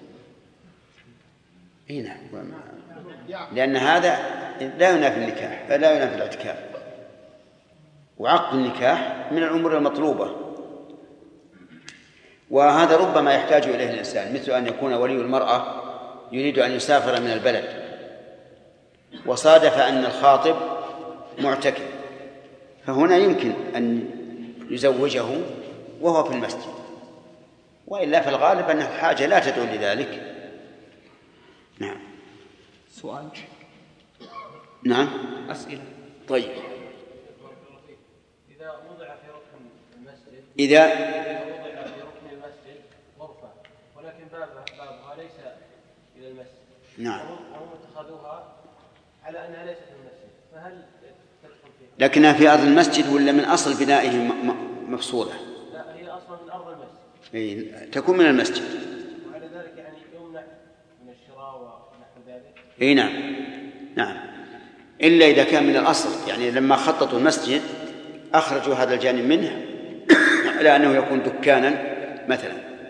Speaker 3: إيه نعم. لأن هذا لا ينافي النكاح، لا ينافي الاعتكاف. وعقد النكاح من الأمور المطلوبة، وهذا ربما يحتاج إليه الإنسان، مثل أن يكون ولي المرأة يريد أن يسافر من البلد وصادف أن الخاطب معتكف، فهنا يمكن أن يزوجه وهو في المسجد، وإلا في الغالب أن الحاجة لا تدعو لذلك. نعم.
Speaker 2: سؤال.
Speaker 3: نعم.
Speaker 2: أسئلة.
Speaker 3: طيب.
Speaker 9: إذا وضع في ركن المسجد
Speaker 3: إذا
Speaker 9: وضع في ركن المسجد غرفة ولكن بابها بابها ليس إلى المسجد.
Speaker 3: نعم.
Speaker 9: وهم اتخذوها على أنها ليست في المسجد، فهل تدخل فيها؟
Speaker 3: لكنها في أرض المسجد ولا من أصل بنائه مفصولة؟
Speaker 9: لا، هي أصلا من أرض المسجد.
Speaker 3: أي تكون من المسجد.
Speaker 9: وعلى ذلك يعني يمنع من الشراء ونحو ذلك.
Speaker 3: أي نعم. نعم. إلا إذا كان من الأصل، يعني لما خططوا المسجد أخرجوا هذا الجانب منه على أنه يكون دكانا مثلا.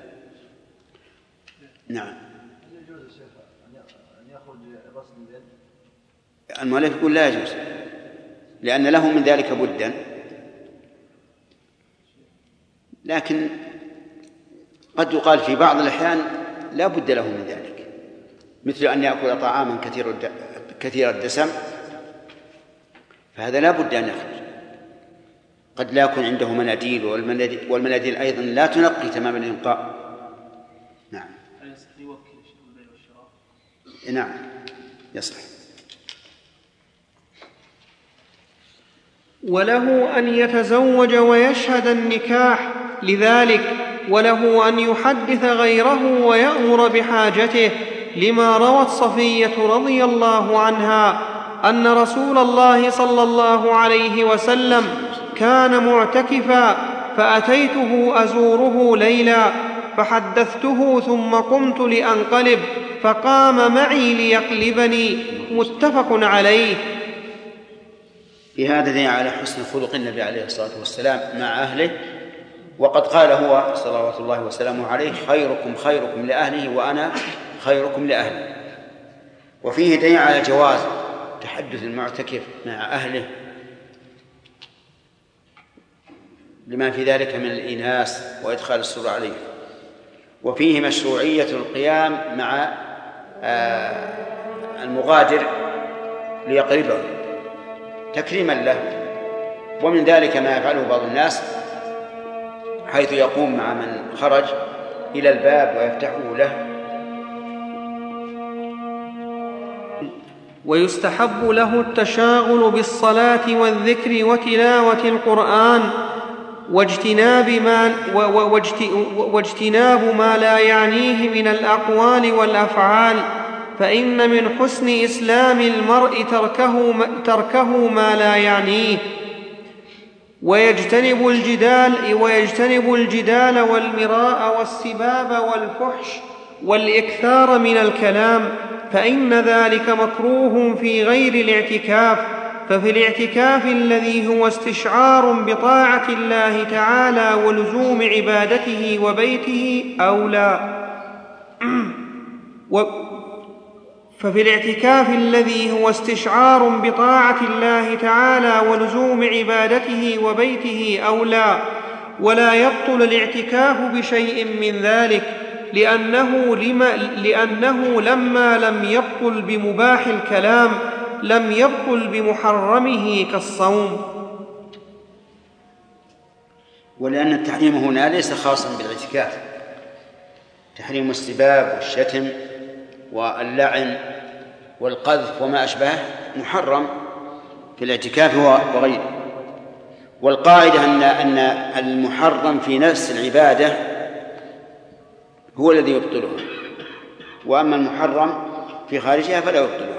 Speaker 3: نعم.
Speaker 8: يجوز الشيخ أن يخرج غسل اليد؟
Speaker 3: المؤلف يقول لا يجوز، لأن له من ذلك بدا، لكن قد يقال في بعض الأحيان لا بد له من ذلك، مثل أن يأكل طعاما كثير الدسم، فهذا لا بد أن يخرج. قد لا يكون عنده مناديل، والمناديل أيضا لا تنقي تمام الإنقاء. نعم. نعم يصلح.
Speaker 2: وله أن يتزوج ويشهد النكاح لذلك. وله أن يحدث غيره ويأمر بحاجته لما روت صفية رضي الله عنها أن رسول الله صلى الله عليه وسلم كان معتكفا فأتيته أزوره ليلا فحدثته ثم قمت لأنقلب فقام معي ليقلبني. متفق عليه.
Speaker 3: في هذا دليل على حسن خلق النبي عليه الصلاة والسلام مع أهله، وقد قال هو صلوات الله وسلامه عليه: خيركم خيركم لأهله وأنا خيركم لأهلي. وفيه دليل على جواز تحدث المعتكف مع أهله لما في ذلك من الإناس وإدخال السرور عليه. وفيه مشروعية القيام مع المغادر ليقربه تكريما له. ومن ذلك ما يفعله بعض الناس، حيث يقوم مع من خرج إلى الباب ويفتحه له.
Speaker 2: ويستحب له التشاغل بالصلاة والذكر وتلاوة القرآن واجتناب ما, واجتناب ما لا يعنيه من الأقوال والأفعال، فإن من حسن إسلام المرء تركه, تركه ما لا يعنيه. ويجتنب الجدال, ويجتنب الجدال والمراء والسباب والفحش والإكثار من الكلام، فإن ذلك مكروه في غير الاعتكاف. ففي الاعتكاف الذي هو استشعار بطاعة الله تعالى ولزوم عبادته وبيته أولى و ففي الاعتكاف الذي هو استشعار بطاعة الله تعالى ولزوم عبادته وبيته أولى، ولا يبطل الاعتكاف بشيء من ذلك، لأنه, لما لأنه لما لم يبطل بمباح الكلام لم يبطل بمحرمه كالصوم.
Speaker 3: ولأن التحريم هنا ليس خاصا بالاعتكاف، تحريم السباب والشتم واللعن والقذف وما أشبهه محرم في الاعتكاف وغيره. والقاعدة أن أن المحرم في نفس العبادة هو الذي يبطله، وأما المحرم في خارجها فلا يبطله.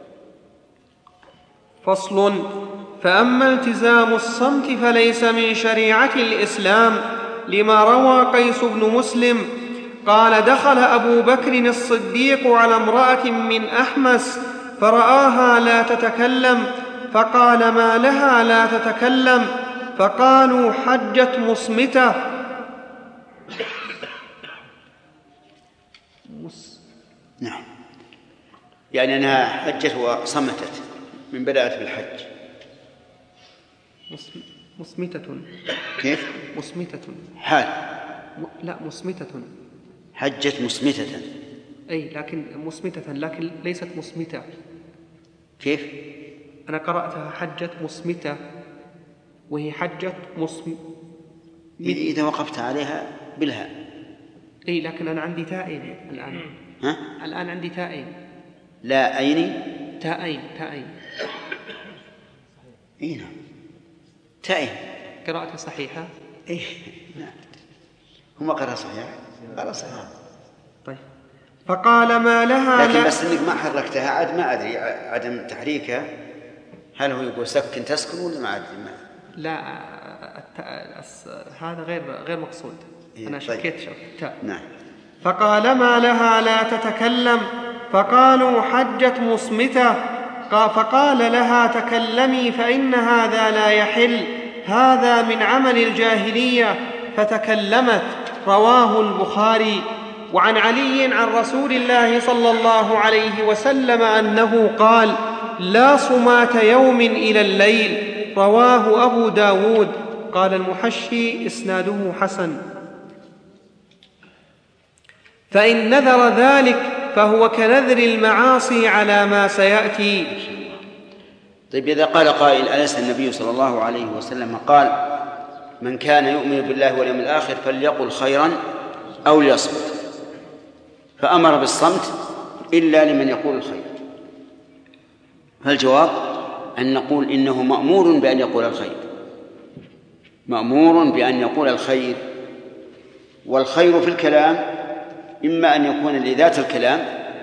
Speaker 2: فصل. فأما التزام الصمت فليس من شريعة الإسلام، لما روى قيس بن مسلم قال: دخل أبو بكر الصديق على امرأة من أحمس فرآها لا تتكلم، فقال: ما لها لا تتكلم؟ فقالوا: حجت مصمتة.
Speaker 3: نعم، يعني أنها حجت وصمتت من بدأت بالحج.
Speaker 2: مصمتة.
Speaker 3: كيف؟
Speaker 2: مصمتة
Speaker 3: حال
Speaker 2: م... لا مصمتة.
Speaker 3: حجت مصمتة.
Speaker 2: أي لكن مصمتة، لكن ليست مصمتة.
Speaker 3: كيف؟
Speaker 2: أنا قرأتها حجت مصمتة وهي حجت مصم.
Speaker 3: إذا وقفت عليها بالهاء.
Speaker 2: أي لكن أنا عندي تائين الآن.
Speaker 3: ها؟
Speaker 2: الآن عندي تائين.
Speaker 3: لا أين؟
Speaker 2: تائين تائين.
Speaker 3: إيه نعم، تائين.
Speaker 2: قراءة صحيحة؟
Speaker 3: إيه نعم، هم قرأ صحيحة. قرأ صحيحة.
Speaker 2: طيب. فقال: ما لها
Speaker 3: لكن
Speaker 2: لا...
Speaker 3: بس إنك ما حركتها عاد ما أدري عدم تحريكها هل هو يقول سكن تسكن ولا ما أدري ما.
Speaker 2: لا الت... هذا غير غير مقصود.
Speaker 3: إيه
Speaker 2: أنا
Speaker 3: طيب.
Speaker 2: شكيت شك. تاء.
Speaker 3: نعم.
Speaker 2: فقال: ما لها لا تتكلم؟ فقالوا: حجت مصمتة. فقال لها: تكلمي فإن هذا لا يحل، هذا من عمل الجاهلية. فتكلمت. رواه البخاري. وعن علي عن رسول الله صلى الله عليه وسلم أنه قال: لا صمات يوم إلى الليل. رواه أبو داود. قال المحشي: إسناده حسن. فإن نذر ذلك فهو كنذر المعاصي على ما سيأتي.
Speaker 3: طيب، إذا قال قائل: أليس النبي صلى الله عليه وسلم قال: من كان يؤمن بالله واليوم الآخر فليقل خيرا أو ليصمت، فأمر بالصمت إلا لمن يقول الخير؟ فالجواب أن نقول إنه مأمور بأن يقول الخير، مأمور بأن يقول الخير. والخير في الكلام إما أن يكون لذات الكلام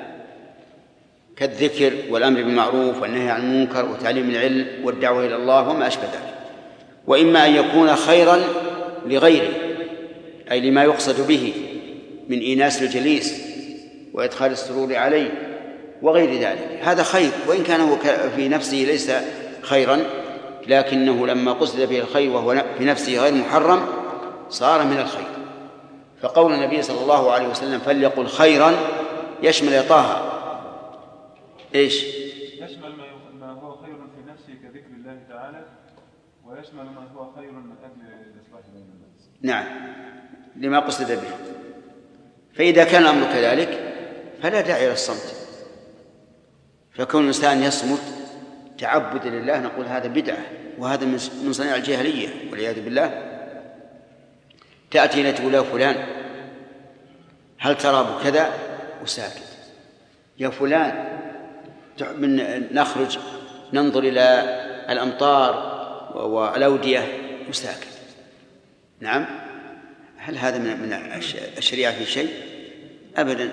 Speaker 3: كالذكر والأمر بالمعروف والنهي عن المنكر وتعليم العلم والدعوة إلى الله وما أشبه ذلك، وإما أن يكون خيرا لغيره، أي لما يقصد به من إيناس الجليس وإدخال السرور عليه وغير ذلك. هذا خير، وإن كان هو في نفسه ليس خيرا، لكنه لما قصد به الخير وهو في نفسه غير محرم صار من الخير. فقول النبي صلى الله عليه وسلم فليقل خيرا يشمل طه إيش؟
Speaker 5: يشمل ما هو خير في نفسه كذكر الله تعالى، ويشمل ما هو خير من أجل الإصلاح بين الناس.
Speaker 3: نعم، لما قصد به. فإذا كان الأمر كذلك فلا داعي للصمت. فكون الإنسان يصمت تعبد لله نقول هذا بدعة، وهذا من صنيع الجاهلية والعياذ بالله. تأتي إلى تقول: يا فلان هل ترى بكذا؟ وساكت. يا فلان من نخرج ننظر إلى الأمطار والأودية وساكت. نعم، هل هذا من الشريعة في شيء؟ أبدا.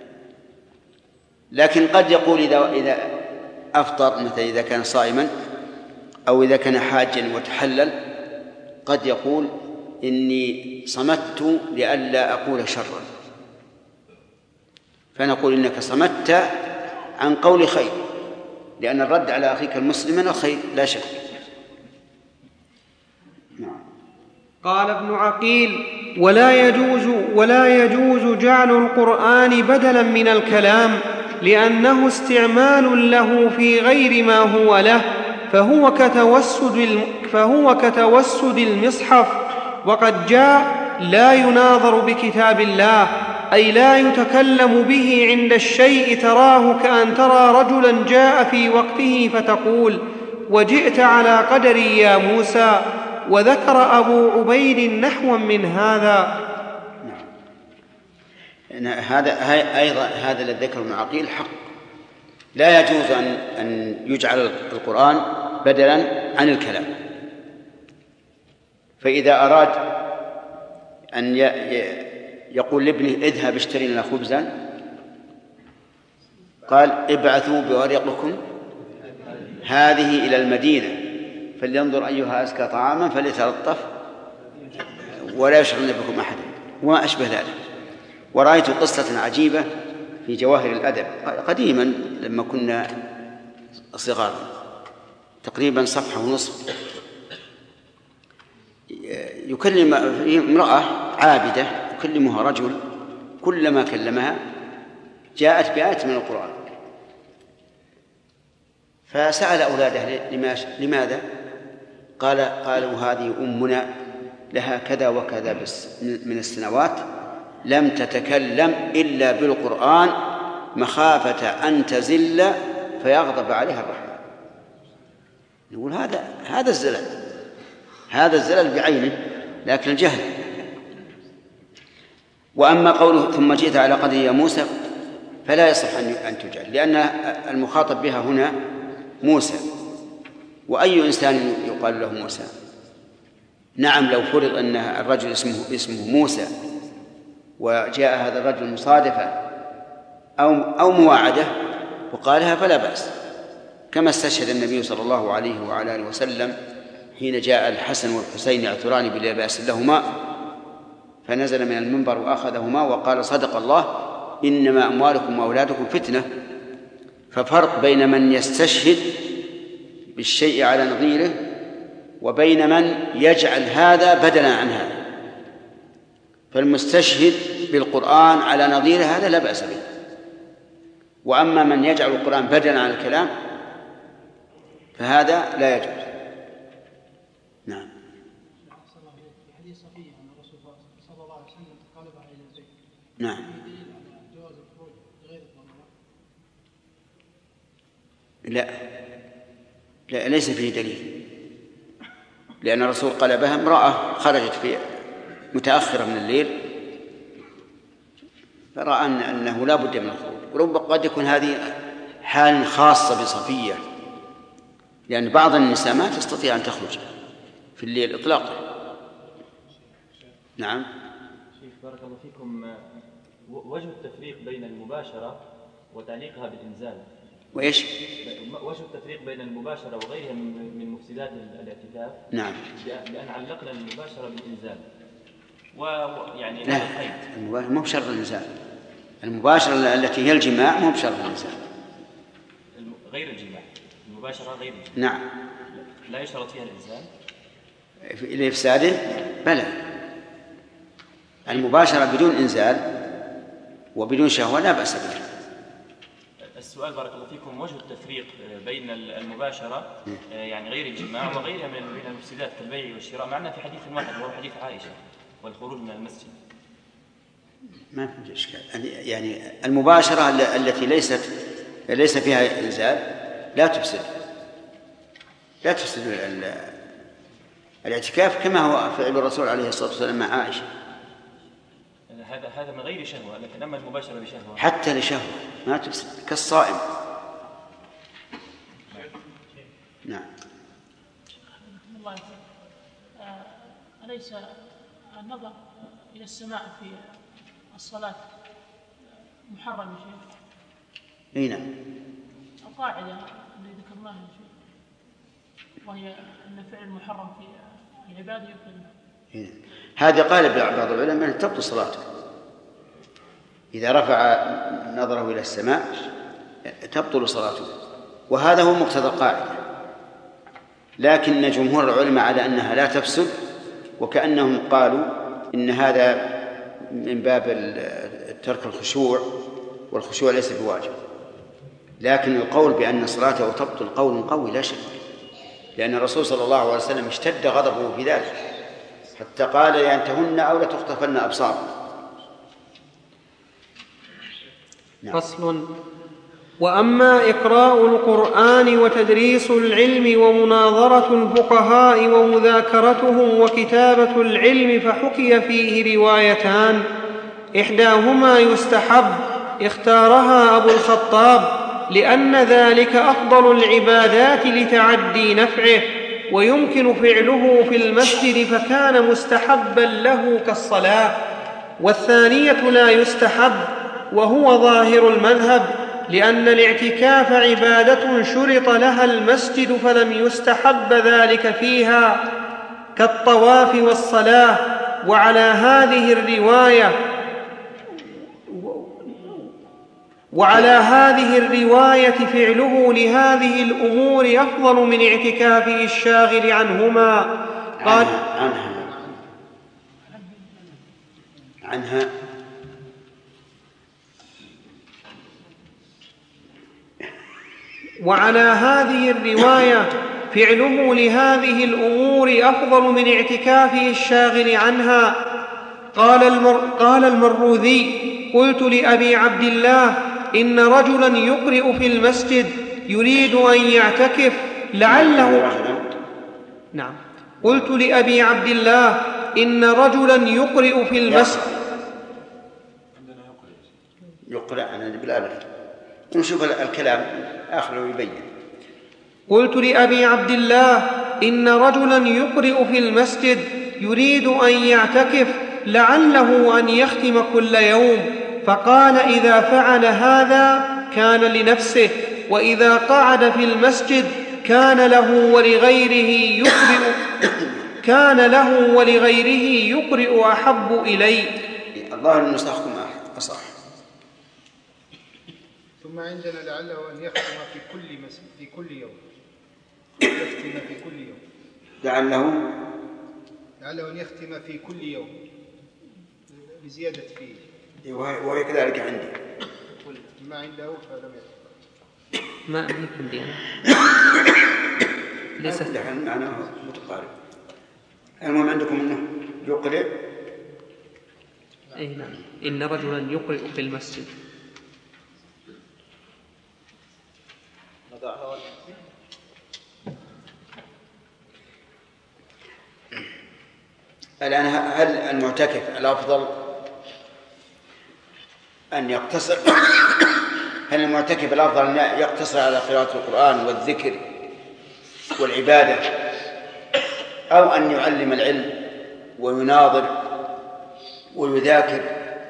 Speaker 3: لكن قد يقول إذا إذا أفطر، مثلا إذا كان صائما أو إذا كان حاجا وتحلل، قد يقول إني صمت لئلا أقول شرا، فنقول إنك صمت عن قول خير، لأن الرد على أخيك المسلم من الخير لا شك.
Speaker 2: قال ابن عقيل: ولا يجوز ولا يجوز جعل القرآن بدلا من الكلام، لأنه استعمال له في غير ما هو له، فهو كتوسد فهو كتوسد المصحف. وقد جاء: لا يناظر بكتاب الله، أي لا يتكلم به عند الشيء تراه كأن ترى رجلا جاء في وقته فتقول: وجئت على قدري يا موسى. وذكر أبو عبيد نحوا من هذا.
Speaker 3: هذا أيضا هذا الذي ذكره ابن عقيل حق. لا يجوز أن أن يجعل القرآن بدلا عن الكلام. فإذا أراد أن يقول لابنه: اذهب اشتري لنا خبزا، قال: ابعثوا بورقكم هذه إلى المدينة فلينظر أيها أزكى طعاما فليتلطف ولا يشعرن بكم أحدا، وما أشبه ذلك. ورأيت قصة عجيبة في جواهر الأدب قديما لما كنا صغارا، تقريبا صفحة ونصف، يكلم امرأة عابدة يكلمها رجل، كلما كلمها جاءت بآية من القرآن، فسأل أولاده: لماذا؟ قال قالوا: هذه أمنا لها كذا وكذا بس من السنوات لم تتكلم إلا بالقرآن مخافة أن تزل فيغضب عليها الرحمن. نقول هذا هذا الزلل، هذا الزلل بعينه، لكن الجهل. وأما قوله: ثم جئت على قدر يا موسى، فلا يصح أن تجعل، لأن المخاطب بها هنا موسى، وأي إنسان يقال له موسى؟ نعم، لو فرض أن الرجل اسمه, اسمه موسى وجاء هذا الرجل مصادفة أو, أو مواعدة وقالها فلا بأس، كما استشهد النبي صلى الله عليه وعلى آله وسلم حين جاء الحسن والحسين يعثران بلباس لهما، فنزل من المنبر وأخذهما وقال: صدق الله، إنما أموالكم وأولادكم فتنة. ففرق بين من يستشهد بالشيء على نظيره وبين من يجعل هذا بدلا عن هذا. فالمستشهد بالقرآن على نظيره هذا لا بأس به، وأما من يجعل القرآن بدلا عن الكلام فهذا لا يجوز. نعم.
Speaker 11: في حديث صفية أن الرسول صلى الله عليه وسلم قلبها إلى البيت.
Speaker 3: نعم.
Speaker 11: جواز الخروج غير الضرورة.
Speaker 3: لا لا ليس فيه دليل، لأن الرسول قلبها امرأة خرجت في متأخرة من الليل فرأى أنه لا بد من الخروج، وربما قد يكون هذه حال خاصة بصفية، لأن بعض النساء ما تستطيع أن تخرج في الليل إطلاقا. نعم.
Speaker 12: شيخ بارك الله فيكم، وجه التفريق بين المباشرة وتعليقها بالإنزال،
Speaker 3: وإيش؟
Speaker 12: وجه التفريق بين المباشرة وغيرها من مفسدات الاعتكاف.
Speaker 3: نعم.
Speaker 12: بأن علقنا المباشرة بالإنزال، ويعني
Speaker 3: لا، المباشرة مو بشرط الإنزال، المباشرة التي هي الجماع مو بشرط الإنزال.
Speaker 12: غير الجماع، المباشرة غير الجماع.
Speaker 3: نعم.
Speaker 12: لا يشترط فيها الإنزال
Speaker 3: لإفساده؟ بلى، المباشرة بدون إنزال وبدون شهوة لا بأس بها.
Speaker 12: السؤال بارك الله فيكم، وجه التفريق بين المباشرة يعني غير الجماع وغيرها من المفسدات كالبيع والشراء، معنا في حديث واحد وهو حديث عائشة والخروج من المسجد.
Speaker 3: ما في إشكال، يعني المباشرة التي ليست ليس فيها إنزال لا تفسد لا تفسد الاعتكاف، كما هو فعل الرسول عليه الصلاة والسلام مع عائشة.
Speaker 12: هذا هذا من غير شهوة، لكن أما المباشرة بشهوة
Speaker 3: حتى لشهوة ما تفسد، كالصائم
Speaker 11: الله آه أليس النظر إلى السماء في الصلاة محرم يا شيخ؟
Speaker 3: اي نعم.
Speaker 11: القاعدة اللي ذكرناها يا شيخ وهي أن فعل المحرم في العبادة يكون.
Speaker 3: هذا قال بعض العلماء أن تبطل صلاته إذا رفع نظره إلى السماء، تبطل صلاته، وهذا هو مقتضى القاعدة. لكن جمهور العلماء على أنها لا تفسد، وكأنهم قالوا إن هذا من باب ترك الخشوع، والخشوع ليس بواجب. لكن القول بأن صلاته تبطل قول قوي لا شك، لأن الرسول صلى الله عليه وسلم اشتد غضبه في ذلك حتى قال لينتهن أو لتخطفن أبصارهم.
Speaker 2: نعم. فصل. وأما إقراء القرآن وتدريس العلم ومناظرة الفقهاء ومذاكرتهم وكتابة العلم فحكي فيه روايتان، إحداهما يستحب اختارها أبو الخطاب لأن ذلك أفضل العبادات لتعدي نفعه، ويمكن فعله في المسجد فكان مستحبا له كالصلاة. والثانية لا يستحب وهو ظاهر المذهب، لأن الاعتكاف عبادة شرط لها المسجد فلم يستحب ذلك فيها كالطواف والصلاة. وعلى هذه الرواية وعلى هذه الرواية فعله لهذه الأمور أفضل من اعتكافه الشاغل عنهما. قال
Speaker 3: عنها عنها
Speaker 2: وعلى هذه الرواية فعله لهذه الأمور أفضل من اعتكافه الشاغل عنها. قال, المر قال المروذي: قلت لأبي عبد الله إن رجلا يقرئ في المسجد يريد أن يعتكف لعله نعم قلت لأبي عبد الله إن رجلا يقرئ في المسجد
Speaker 3: يقرأ عن بالألف. نشوف الكلام آخره يبين.
Speaker 2: قلت لأبي عبد الله إن رجلا يقرئ في المسجد يريد أن يعتكف لعله أن يختم كل يوم، فقال: إذا فعل هذا كان لنفسه، وإذا قعد في المسجد كان له ولغيره يقرئ كان له ولغيره يقرئ أحب إليه.
Speaker 3: الله نسخكم أصح.
Speaker 7: ثم عندنا لعله أن يختم في كل مسجد في كل يوم، يختم في كل يوم
Speaker 3: لعله
Speaker 7: لعله أن يختم في كل يوم بزيادة فيه،
Speaker 3: وهي كذلك عندي.
Speaker 7: ما عنده فلم يختم.
Speaker 2: ما عندي
Speaker 3: ليس دحين معناه متقارب. المهم عندكم انه يقرئ.
Speaker 2: اي نعم. ان رجلا يقرئ في المسجد.
Speaker 3: الآن هل المعتكف الأفضل أن يقتصر هل المعتكف الأفضل أن يقتصر على قراءة القرآن والذكر والعبادة، أو أن يعلم العلم ويناظر ويذاكر؟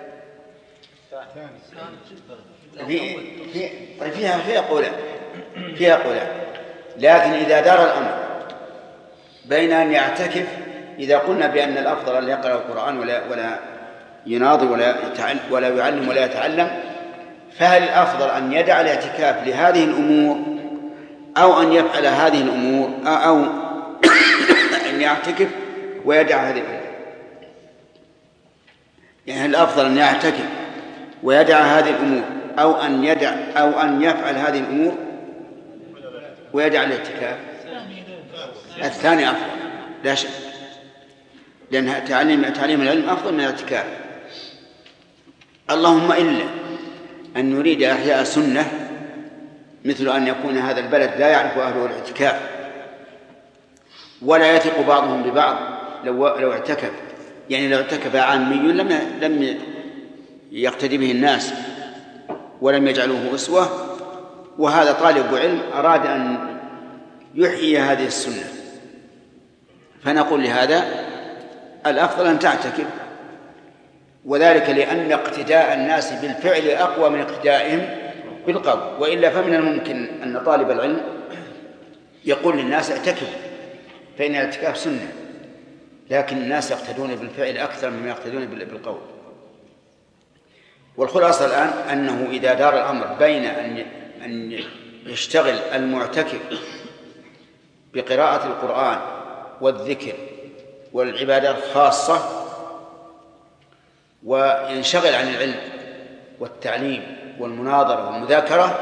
Speaker 3: في في فيها فيها قولان فيها قولان لكن إذا دار الأمر بين أن يعتكف، إذا قلنا بأن الأفضل أن يقرأ القرآن ولا ولا يناظر ولا ولا يعلم ولا يتعلم، فهل الأفضل أن يدع الاعتكاف لهذه الأمور أو أن يفعل هذه الأمور أو أن يعتكف ويدع هذه الأمور؟ يعني هل الأفضل أن يعتكف ويدع هذه الأمور أو أن يدع أو أن يفعل هذه الأمور ويدع الاعتكاف؟ الثاني أفضل لا شك، لأن تعليم تعليم العلم أفضل من الاعتكاف. اللهم إلا أن نريد إحياء سنة، مثل أن يكون هذا البلد لا يعرف أهله الاعتكاف ولا يثق بعضهم ببعض لو لو اعتكف، يعني لو اعتكف عامي لم لم يقتدي به الناس ولم يجعلوه أسوة، وهذا طالب علم أراد أن يحيي هذه السنة فنقول لهذا الأفضل أن تعتكف، وذلك لأن اقتداء الناس بالفعل أقوى من اقتدائهم بالقول، وإلا فمن الممكن أن طالب العلم يقول للناس اعتكفوا فإن الاعتكاف سنة، لكن الناس يقتدون بالفعل أكثر مما يقتدون بالقول. والخلاصة الآن أنه إذا دار الأمر بين أن يشتغل المعتكف بقراءة القرآن والذكر والعبادات الخاصة وينشغل عن العلم والتعليم والمناظرة والمذاكرة،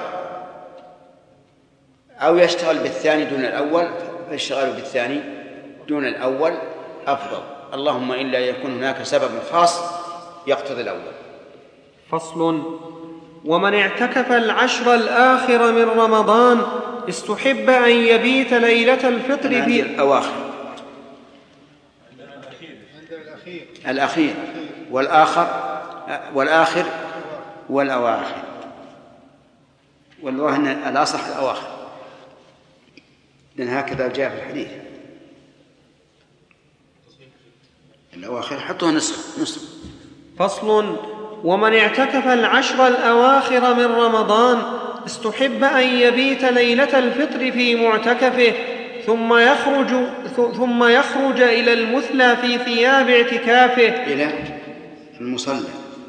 Speaker 3: أو يشتغل بالثاني دون الأول، فالاشتغال بالثاني دون الأول أفضل، اللهم إلا يكون هناك سبب خاص يقتضي الأول.
Speaker 2: فصل: ومن اعتكف العشر الآخر من رمضان استحب أن يبيت ليلة الفطر في
Speaker 3: الأواخر الأخير والآخر والآخر والأواخر، والله أن الأصح الأواخر، لأن هكذا جاء في الحديث. الأواخر حطوها نصف نصف.
Speaker 2: فصل: ومن اعتكف العشر الأواخر من رمضان استحب أن يبيت ليلة الفطر في معتكفه ثم يخرج ثم يخرج إلى المثلى في ثياب اعتكافه
Speaker 3: إلى المصلى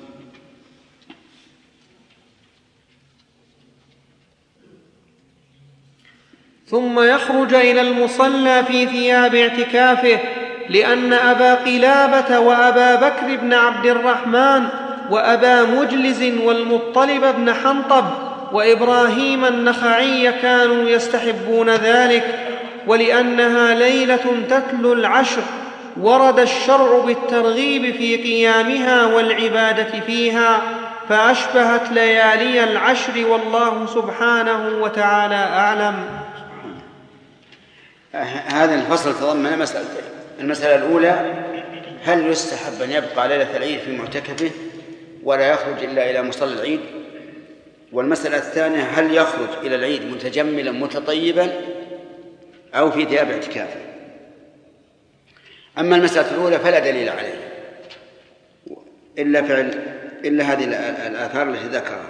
Speaker 2: ثم يخرج إلى المصلى في ثياب اعتكافه، لأن أبا قلابة وأبا بكر بن عبد الرحمن وأبا مجلز والمطلب بن حنطب وإبراهيم النخعي كانوا يستحبون ذلك، ولأنها ليلة تتلو العشر ورد الشرع بالترغيب في قيامها والعبادة فيها، فأشبهت ليالي العشر، والله سبحانه وتعالى أعلم.
Speaker 3: هذا الفصل تضمن مسألتين: المسألة الأولى هل يستحب أن يبقى ليلة العيد في معتكفه ولا يخرج إلا إلى مصلى العيد؟ والمسألة الثانية هل يخرج إلى العيد متجملا متطيبا أو في ثياب اعتكافه؟ أما المسألة الأولى فلا دليل عليها إلا فعل إلا هذه الآثار التي ذكرها،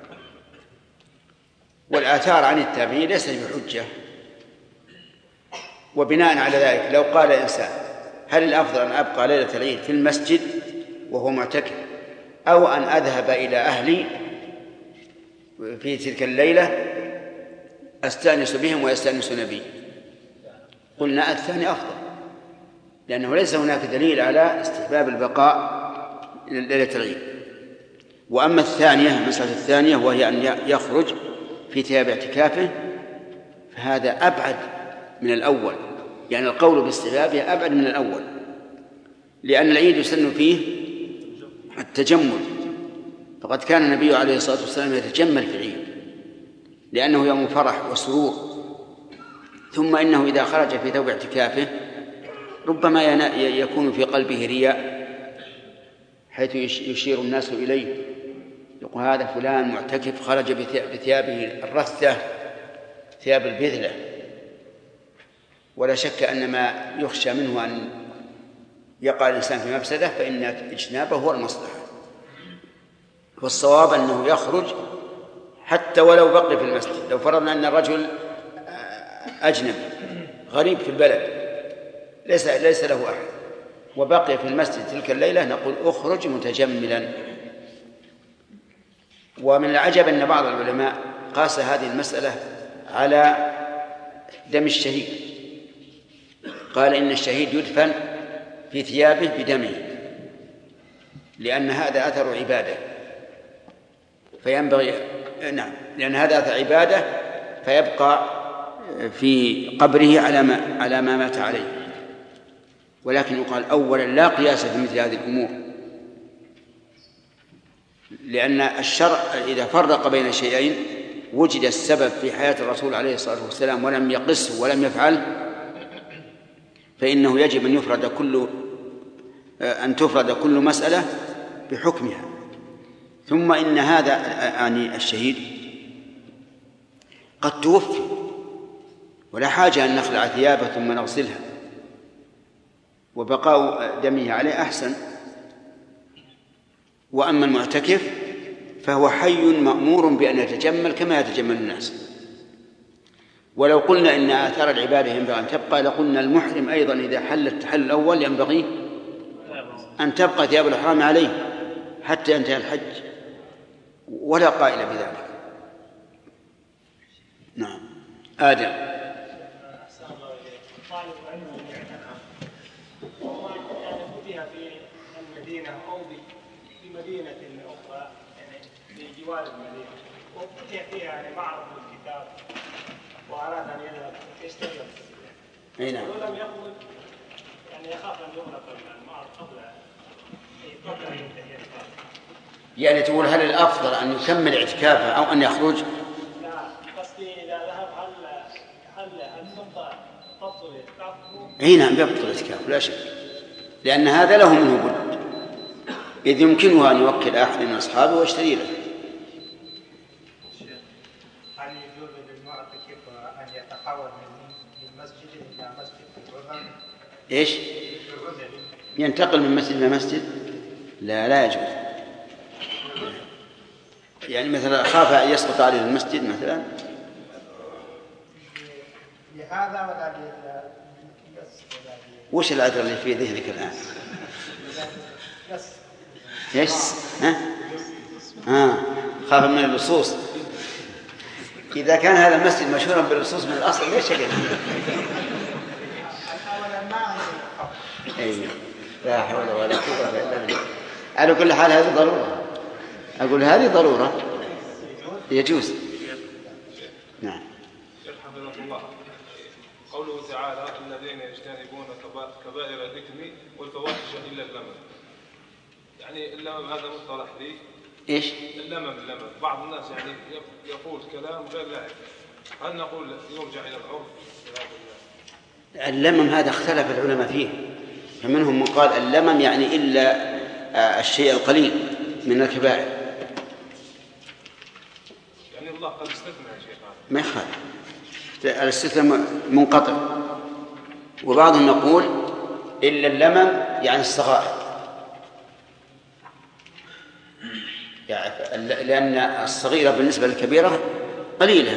Speaker 3: والآثار عن التابعين ليست بحجة. وبناء على ذلك لو قال إنسان هل الأفضل أن أبقى ليلة العيد في المسجد وهو معتكف أو أن أذهب إلى أهلي في تلك الليلة أستأنس بهم ويستأنسون بي، قلنا الثاني أفضل، لأنه ليس هناك دليل على استحباب البقاء ليلة العيد. وأما الثانية المسألة الثانية وهي أن يخرج في ثياب اعتكافه فهذا أبعد من الأول، يعني القول باستحبابه أبعد من الأول، لأن العيد يسن فيه التجمل، فقد كان النبي عليه الصلاة والسلام يتجمل في العيد لأنه يوم فرح وسرور، ثم إنه إذا خرج في ثوب اعتكافه ربما يكون في قلبه رياء حيث يشير الناس إليه، يقول هذا فلان معتكف خرج بثيابه الرثة ثياب البذلة، ولا شك أن ما يخشى منه أن يقع الإنسان في مفسدة فإن اجتنابه هو المصلحة. والصواب أنه يخرج حتى ولو بقي في المسجد. لو فرضنا أن الرجل أجنبي غريب في البلد ليس ليس له أحد وبقي في المسجد تلك الليلة نقول أخرج متجملا. ومن العجب أن بعض العلماء قاس هذه المسألة على دم الشهيد، قال إن الشهيد يدفن في ثيابه بدمه لأن هذا أثر عبادة فينبغي نعم لأن هذا أثر عبادة فيبقى في قبره على ما على ما مات عليه. ولكن يقال أولا لا قياس في مثل هذه الأمور، لأن الشرع إذا فرق بين شيئين وجد السبب في حياة الرسول عليه الصلاة والسلام ولم يقصه ولم يفعل فإنه يجب أن يفرد كل أن تفرد كل مسألة بحكمها. ثم إن هذا يعني الشهيد قد توفي ولا حاجة أن نخلع ثيابه ثم نغسلها، وبقاء دمه عليه أحسن. وأما المعتكف فهو حي مأمور بأن يتجمل كما يتجمل الناس. ولو قلنا إن آثار العبادة ينبغي أن تبقى لقلنا المحرم أيضا إذا حل التحلل الأول ينبغي أن تبقى ثياب الإحرام عليه حتى ينتهي الحج، ولا قائل بذلك. نعم. آدم.
Speaker 4: طالب علم يعني فتح في المدينة أو في مدينة أخرى يعني في جوار المدينة، وفتح فيها يعني معرض للكتاب وأراد أن يذهب يشتري
Speaker 3: أي نعم.
Speaker 4: ولم يخرج يعني يخاف أن يغلق المعرض قبل قبل أن ينتهي الكتاب.
Speaker 3: يعني تقول هل الأفضل أن يكمل اعتكافه أو أن يخرج؟
Speaker 4: لا، قصدي إذا ذهب هل هل هل تبطل تبطل اعتكافه؟
Speaker 3: أي نعم يبطل اعتكافه لا شك، لأن هذا له منه بد، إذ يمكنه أن يوكل أحد من أصحابه ويشتري له.
Speaker 13: هل يجوز للمعتكف أن يتحول من مسجد إلى مسجد في الرذل؟
Speaker 3: إيش؟
Speaker 13: في الرذل
Speaker 3: ينتقل من مسجد إلى مسجد؟ لا لا يجوز. يعني مثلا خاف أن يسقط عليه المسجد مثلا.
Speaker 13: لهذا ولا
Speaker 3: وش العذر اللي في ذهنك الآن؟ يس ها آه. خاف من اللصوص. إذا كان هذا المسجد مشهورا باللصوص من الأصل ليش كذا؟ أي لا حول ولا قوة إلا بالله. على كل حال هذه ضرورة، أقول هذه ضرورة يجوز. نعم.
Speaker 14: حفظكم الله. قوله تعالى الذين يجتنبون كبائر الإثم والفواحش إلا اللمم. يعني اللمم هذا مصطلح لي.
Speaker 3: إيش؟
Speaker 14: اللمم اللمم. بعض الناس يعني يقول كلام غير لائق. هل نقول يرجع إلى العرف؟
Speaker 3: اللمم هذا اختلف العلماء فيه، فمنهم من قال اللمم يعني إلا الشيء القليل من الكبائر.
Speaker 14: يعني الله قد استثنى يا شيخ.
Speaker 3: ما يخالف، الاستثناء منقطع. وبعضهم يقول إلا اللمم يعني الصغائر، يعني لأن الصغيرة بالنسبة للكبيرة قليلة.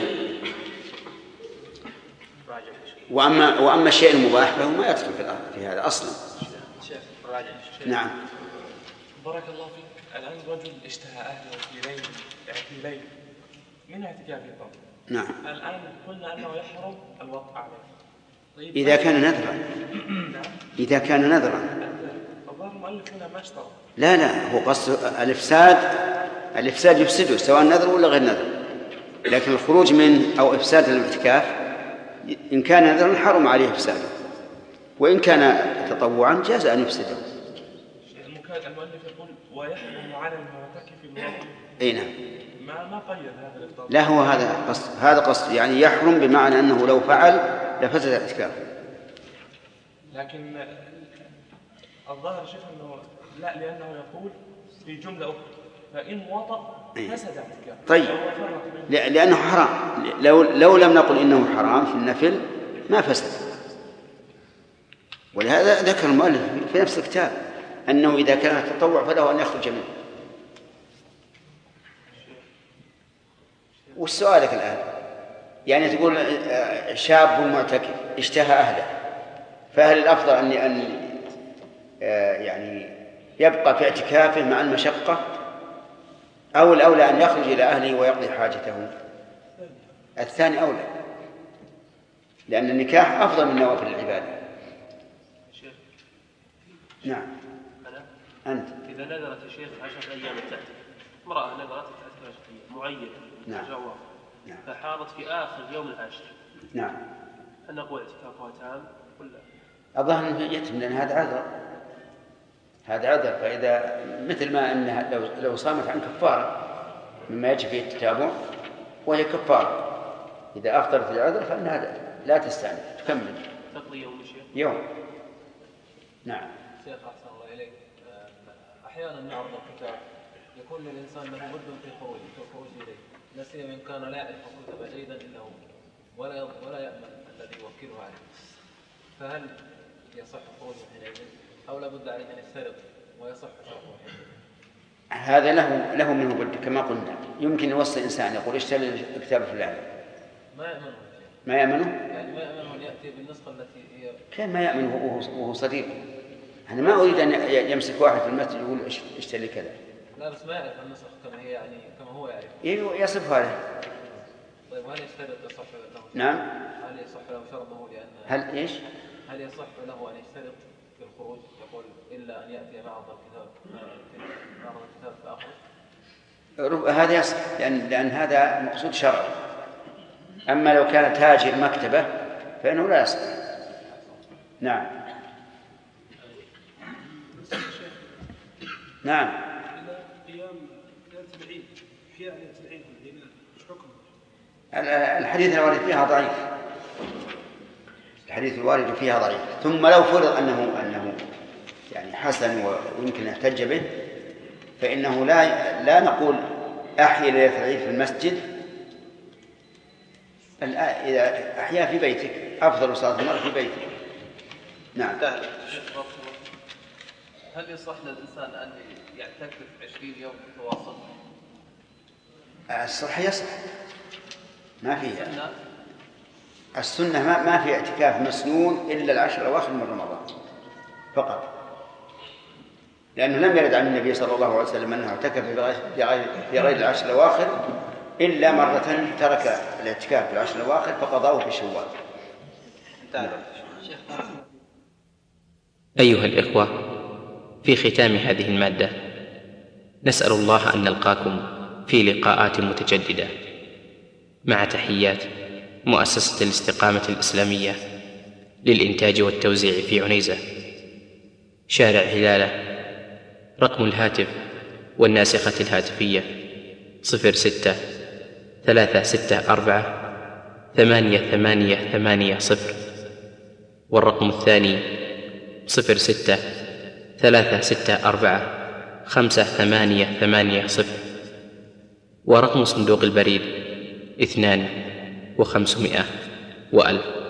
Speaker 3: وأما وأما الشيء المباح فهو ما يدخل في في هذا أصلا. نعم.
Speaker 15: بارك الله فيك. الآن رجل اشتهى أهله في ليل في ليل من اعتكافه طبعا.
Speaker 3: نعم.
Speaker 15: الآن قلنا أنه يحرم الوطء عليه. طيب
Speaker 3: إذا كان نذرا. إذا كان نذرا.
Speaker 15: الظاهر المؤلف هنا ما اشترط.
Speaker 3: لا لا، هو قصد الإفساد. الإفساد يفسده سواء نذر ولا غير نذر، لكن الخروج من أو إفساد الاعتكاف إن كان نذرا حرم عليه إفساده، وإن كان تطوعا جاز أن يفسده.
Speaker 15: المؤلف يقول ويحرم على المعتكف الوطء.
Speaker 3: أي نعم.
Speaker 15: ما ما قيد هذا الإفطار.
Speaker 3: لا، هو هذا قصد، هذا قصد يعني يحرم بمعنى أنه لو فعل لفسد الاعتكاف.
Speaker 15: لكن الظاهر شيخ أنه لا، لأنه يقول في جملة أخرى فإن وطأ فسد اعتكاف.
Speaker 3: طيب، لأنه حرام. لو لو لم نقل إنه حرام في النفل ما فسد. ولهذا ذكر المؤلف في نفس الكتاب أنه إذا كان التطوع فله أن يخرج منه. وسؤالك الآن يعني تقول شاب معتكف اشتهى أهله، فهل الأفضل أن أن يعني يبقى في اعتكافه مع المشقة، أو الأولى أن يخرج إلى أهله ويقضي حاجته؟ الثاني أولى، لأن النكاح أفضل من نوافل العبادة. نعم.
Speaker 16: أنا؟
Speaker 3: أنت
Speaker 16: إذا نذرت الشيخ عشرة أيام تعتكف، امرأة نذرت تعتكف عشرة أيام معينة
Speaker 3: نعم.
Speaker 16: نعم. فحاضت في آخر يوم العاشر.
Speaker 3: نعم.
Speaker 16: هل نقول اعتكافها تام ولا؟
Speaker 3: الظاهر أنه يتم، لأن هذا عذر، هذا عذر. فإذا مثل ما أنها لو لو صامت عن كفارة مما يجب فيه التتابع، وهي كفارة، إذا أفطرت العذر فإنها لا تستأنف، تكمل
Speaker 16: تقضي يوم الشيخ.
Speaker 3: يوم. نعم.
Speaker 9: شيخ أحسن الله إليك، أحيانا نعرض الكتاب يكون للإنسان له بد في الخروج في الخروج إليه، لا سيما إن كان لا يعرف الكتاب جيدا إلا هو، ولا ولا يأمن الذي يوكله عليه. فهل يصح خروجه حينئذ أو لابد عليه أن يفترض ويصح شرطه حينئذ؟
Speaker 3: هذا له له منه بد كما قلنا. يمكن يوصي إنسان يقول اشتري الكتاب الفلاني
Speaker 9: ما يأمنه
Speaker 3: ما يأمنه
Speaker 9: يعني ما يأمنه أن يأتي بالنسخة التي هي
Speaker 3: كان ما يأمنه وهو, وهو صديق. أنا ما أريد أن يمسك واحد في المسجد يقول اشتري كذا.
Speaker 9: لا بس ما يعرف النسخ كما هي يعني كما هو يعرف
Speaker 3: يصفها له.
Speaker 9: طيب وهل يشترط يصح له؟
Speaker 3: نعم.
Speaker 9: هل يصح له شرطه لأن
Speaker 3: هل إيش؟
Speaker 9: هل يصح له أن يشترط في الخروج يقول إلا أن يأتي معرض الكتاب معرض الكتاب فآخر؟
Speaker 3: هذا يصح لأن لأن هذا مقصود شرعي. أما لو كان تاجر مكتبة فإنه لا يصح. نعم. نعم.
Speaker 17: قيام ليلة العيد في ليلة العيد ايش حكمه؟
Speaker 3: الحديث الوارد فيها ضعيف. الحديث الوارد فيها ضعيف. ثم لو فرض أنه أنه يعني حسن ويمكن يحتج به فإنه لا لا نقول أحيي ليلة العيد في المسجد. إذا أحيا في بيتك أفضل صلاة المرء في بيتك. نعم.
Speaker 9: هل يصح للإنسان أن يعتكف عشرين يوم متواصل؟
Speaker 3: الصح يصح ما فيها. السنة ما ما في اعتكاف مسنون إلا العشر الأواخر من رمضان فقط، لأنه لم يرد عن النبي صلى الله عليه وسلم أنه اعتكف في غير العشر الأواخر إلا مرة ترك الاعتكاف في العشر الأواخر فقضاه في شوال.
Speaker 1: أيها الإخوة، في ختام هذه المادة نسأل الله أن نلقاكم في لقاءات متجددة مع تحيات مؤسسة الاستقامة الإسلامية للإنتاج والتوزيع في عنيزة، شارع هلالة. رقم الهاتف والناسخة الهاتفية صفر ستة ثلاثة ستة أربعة ثمانية ثمانية ثمانية صفر، والرقم الثاني صفر ستة ثلاثة ستة أربعة خمسة ثمانية ثمانية صفر، ورقم صندوق البريد اثنان وخمسمائة وألف.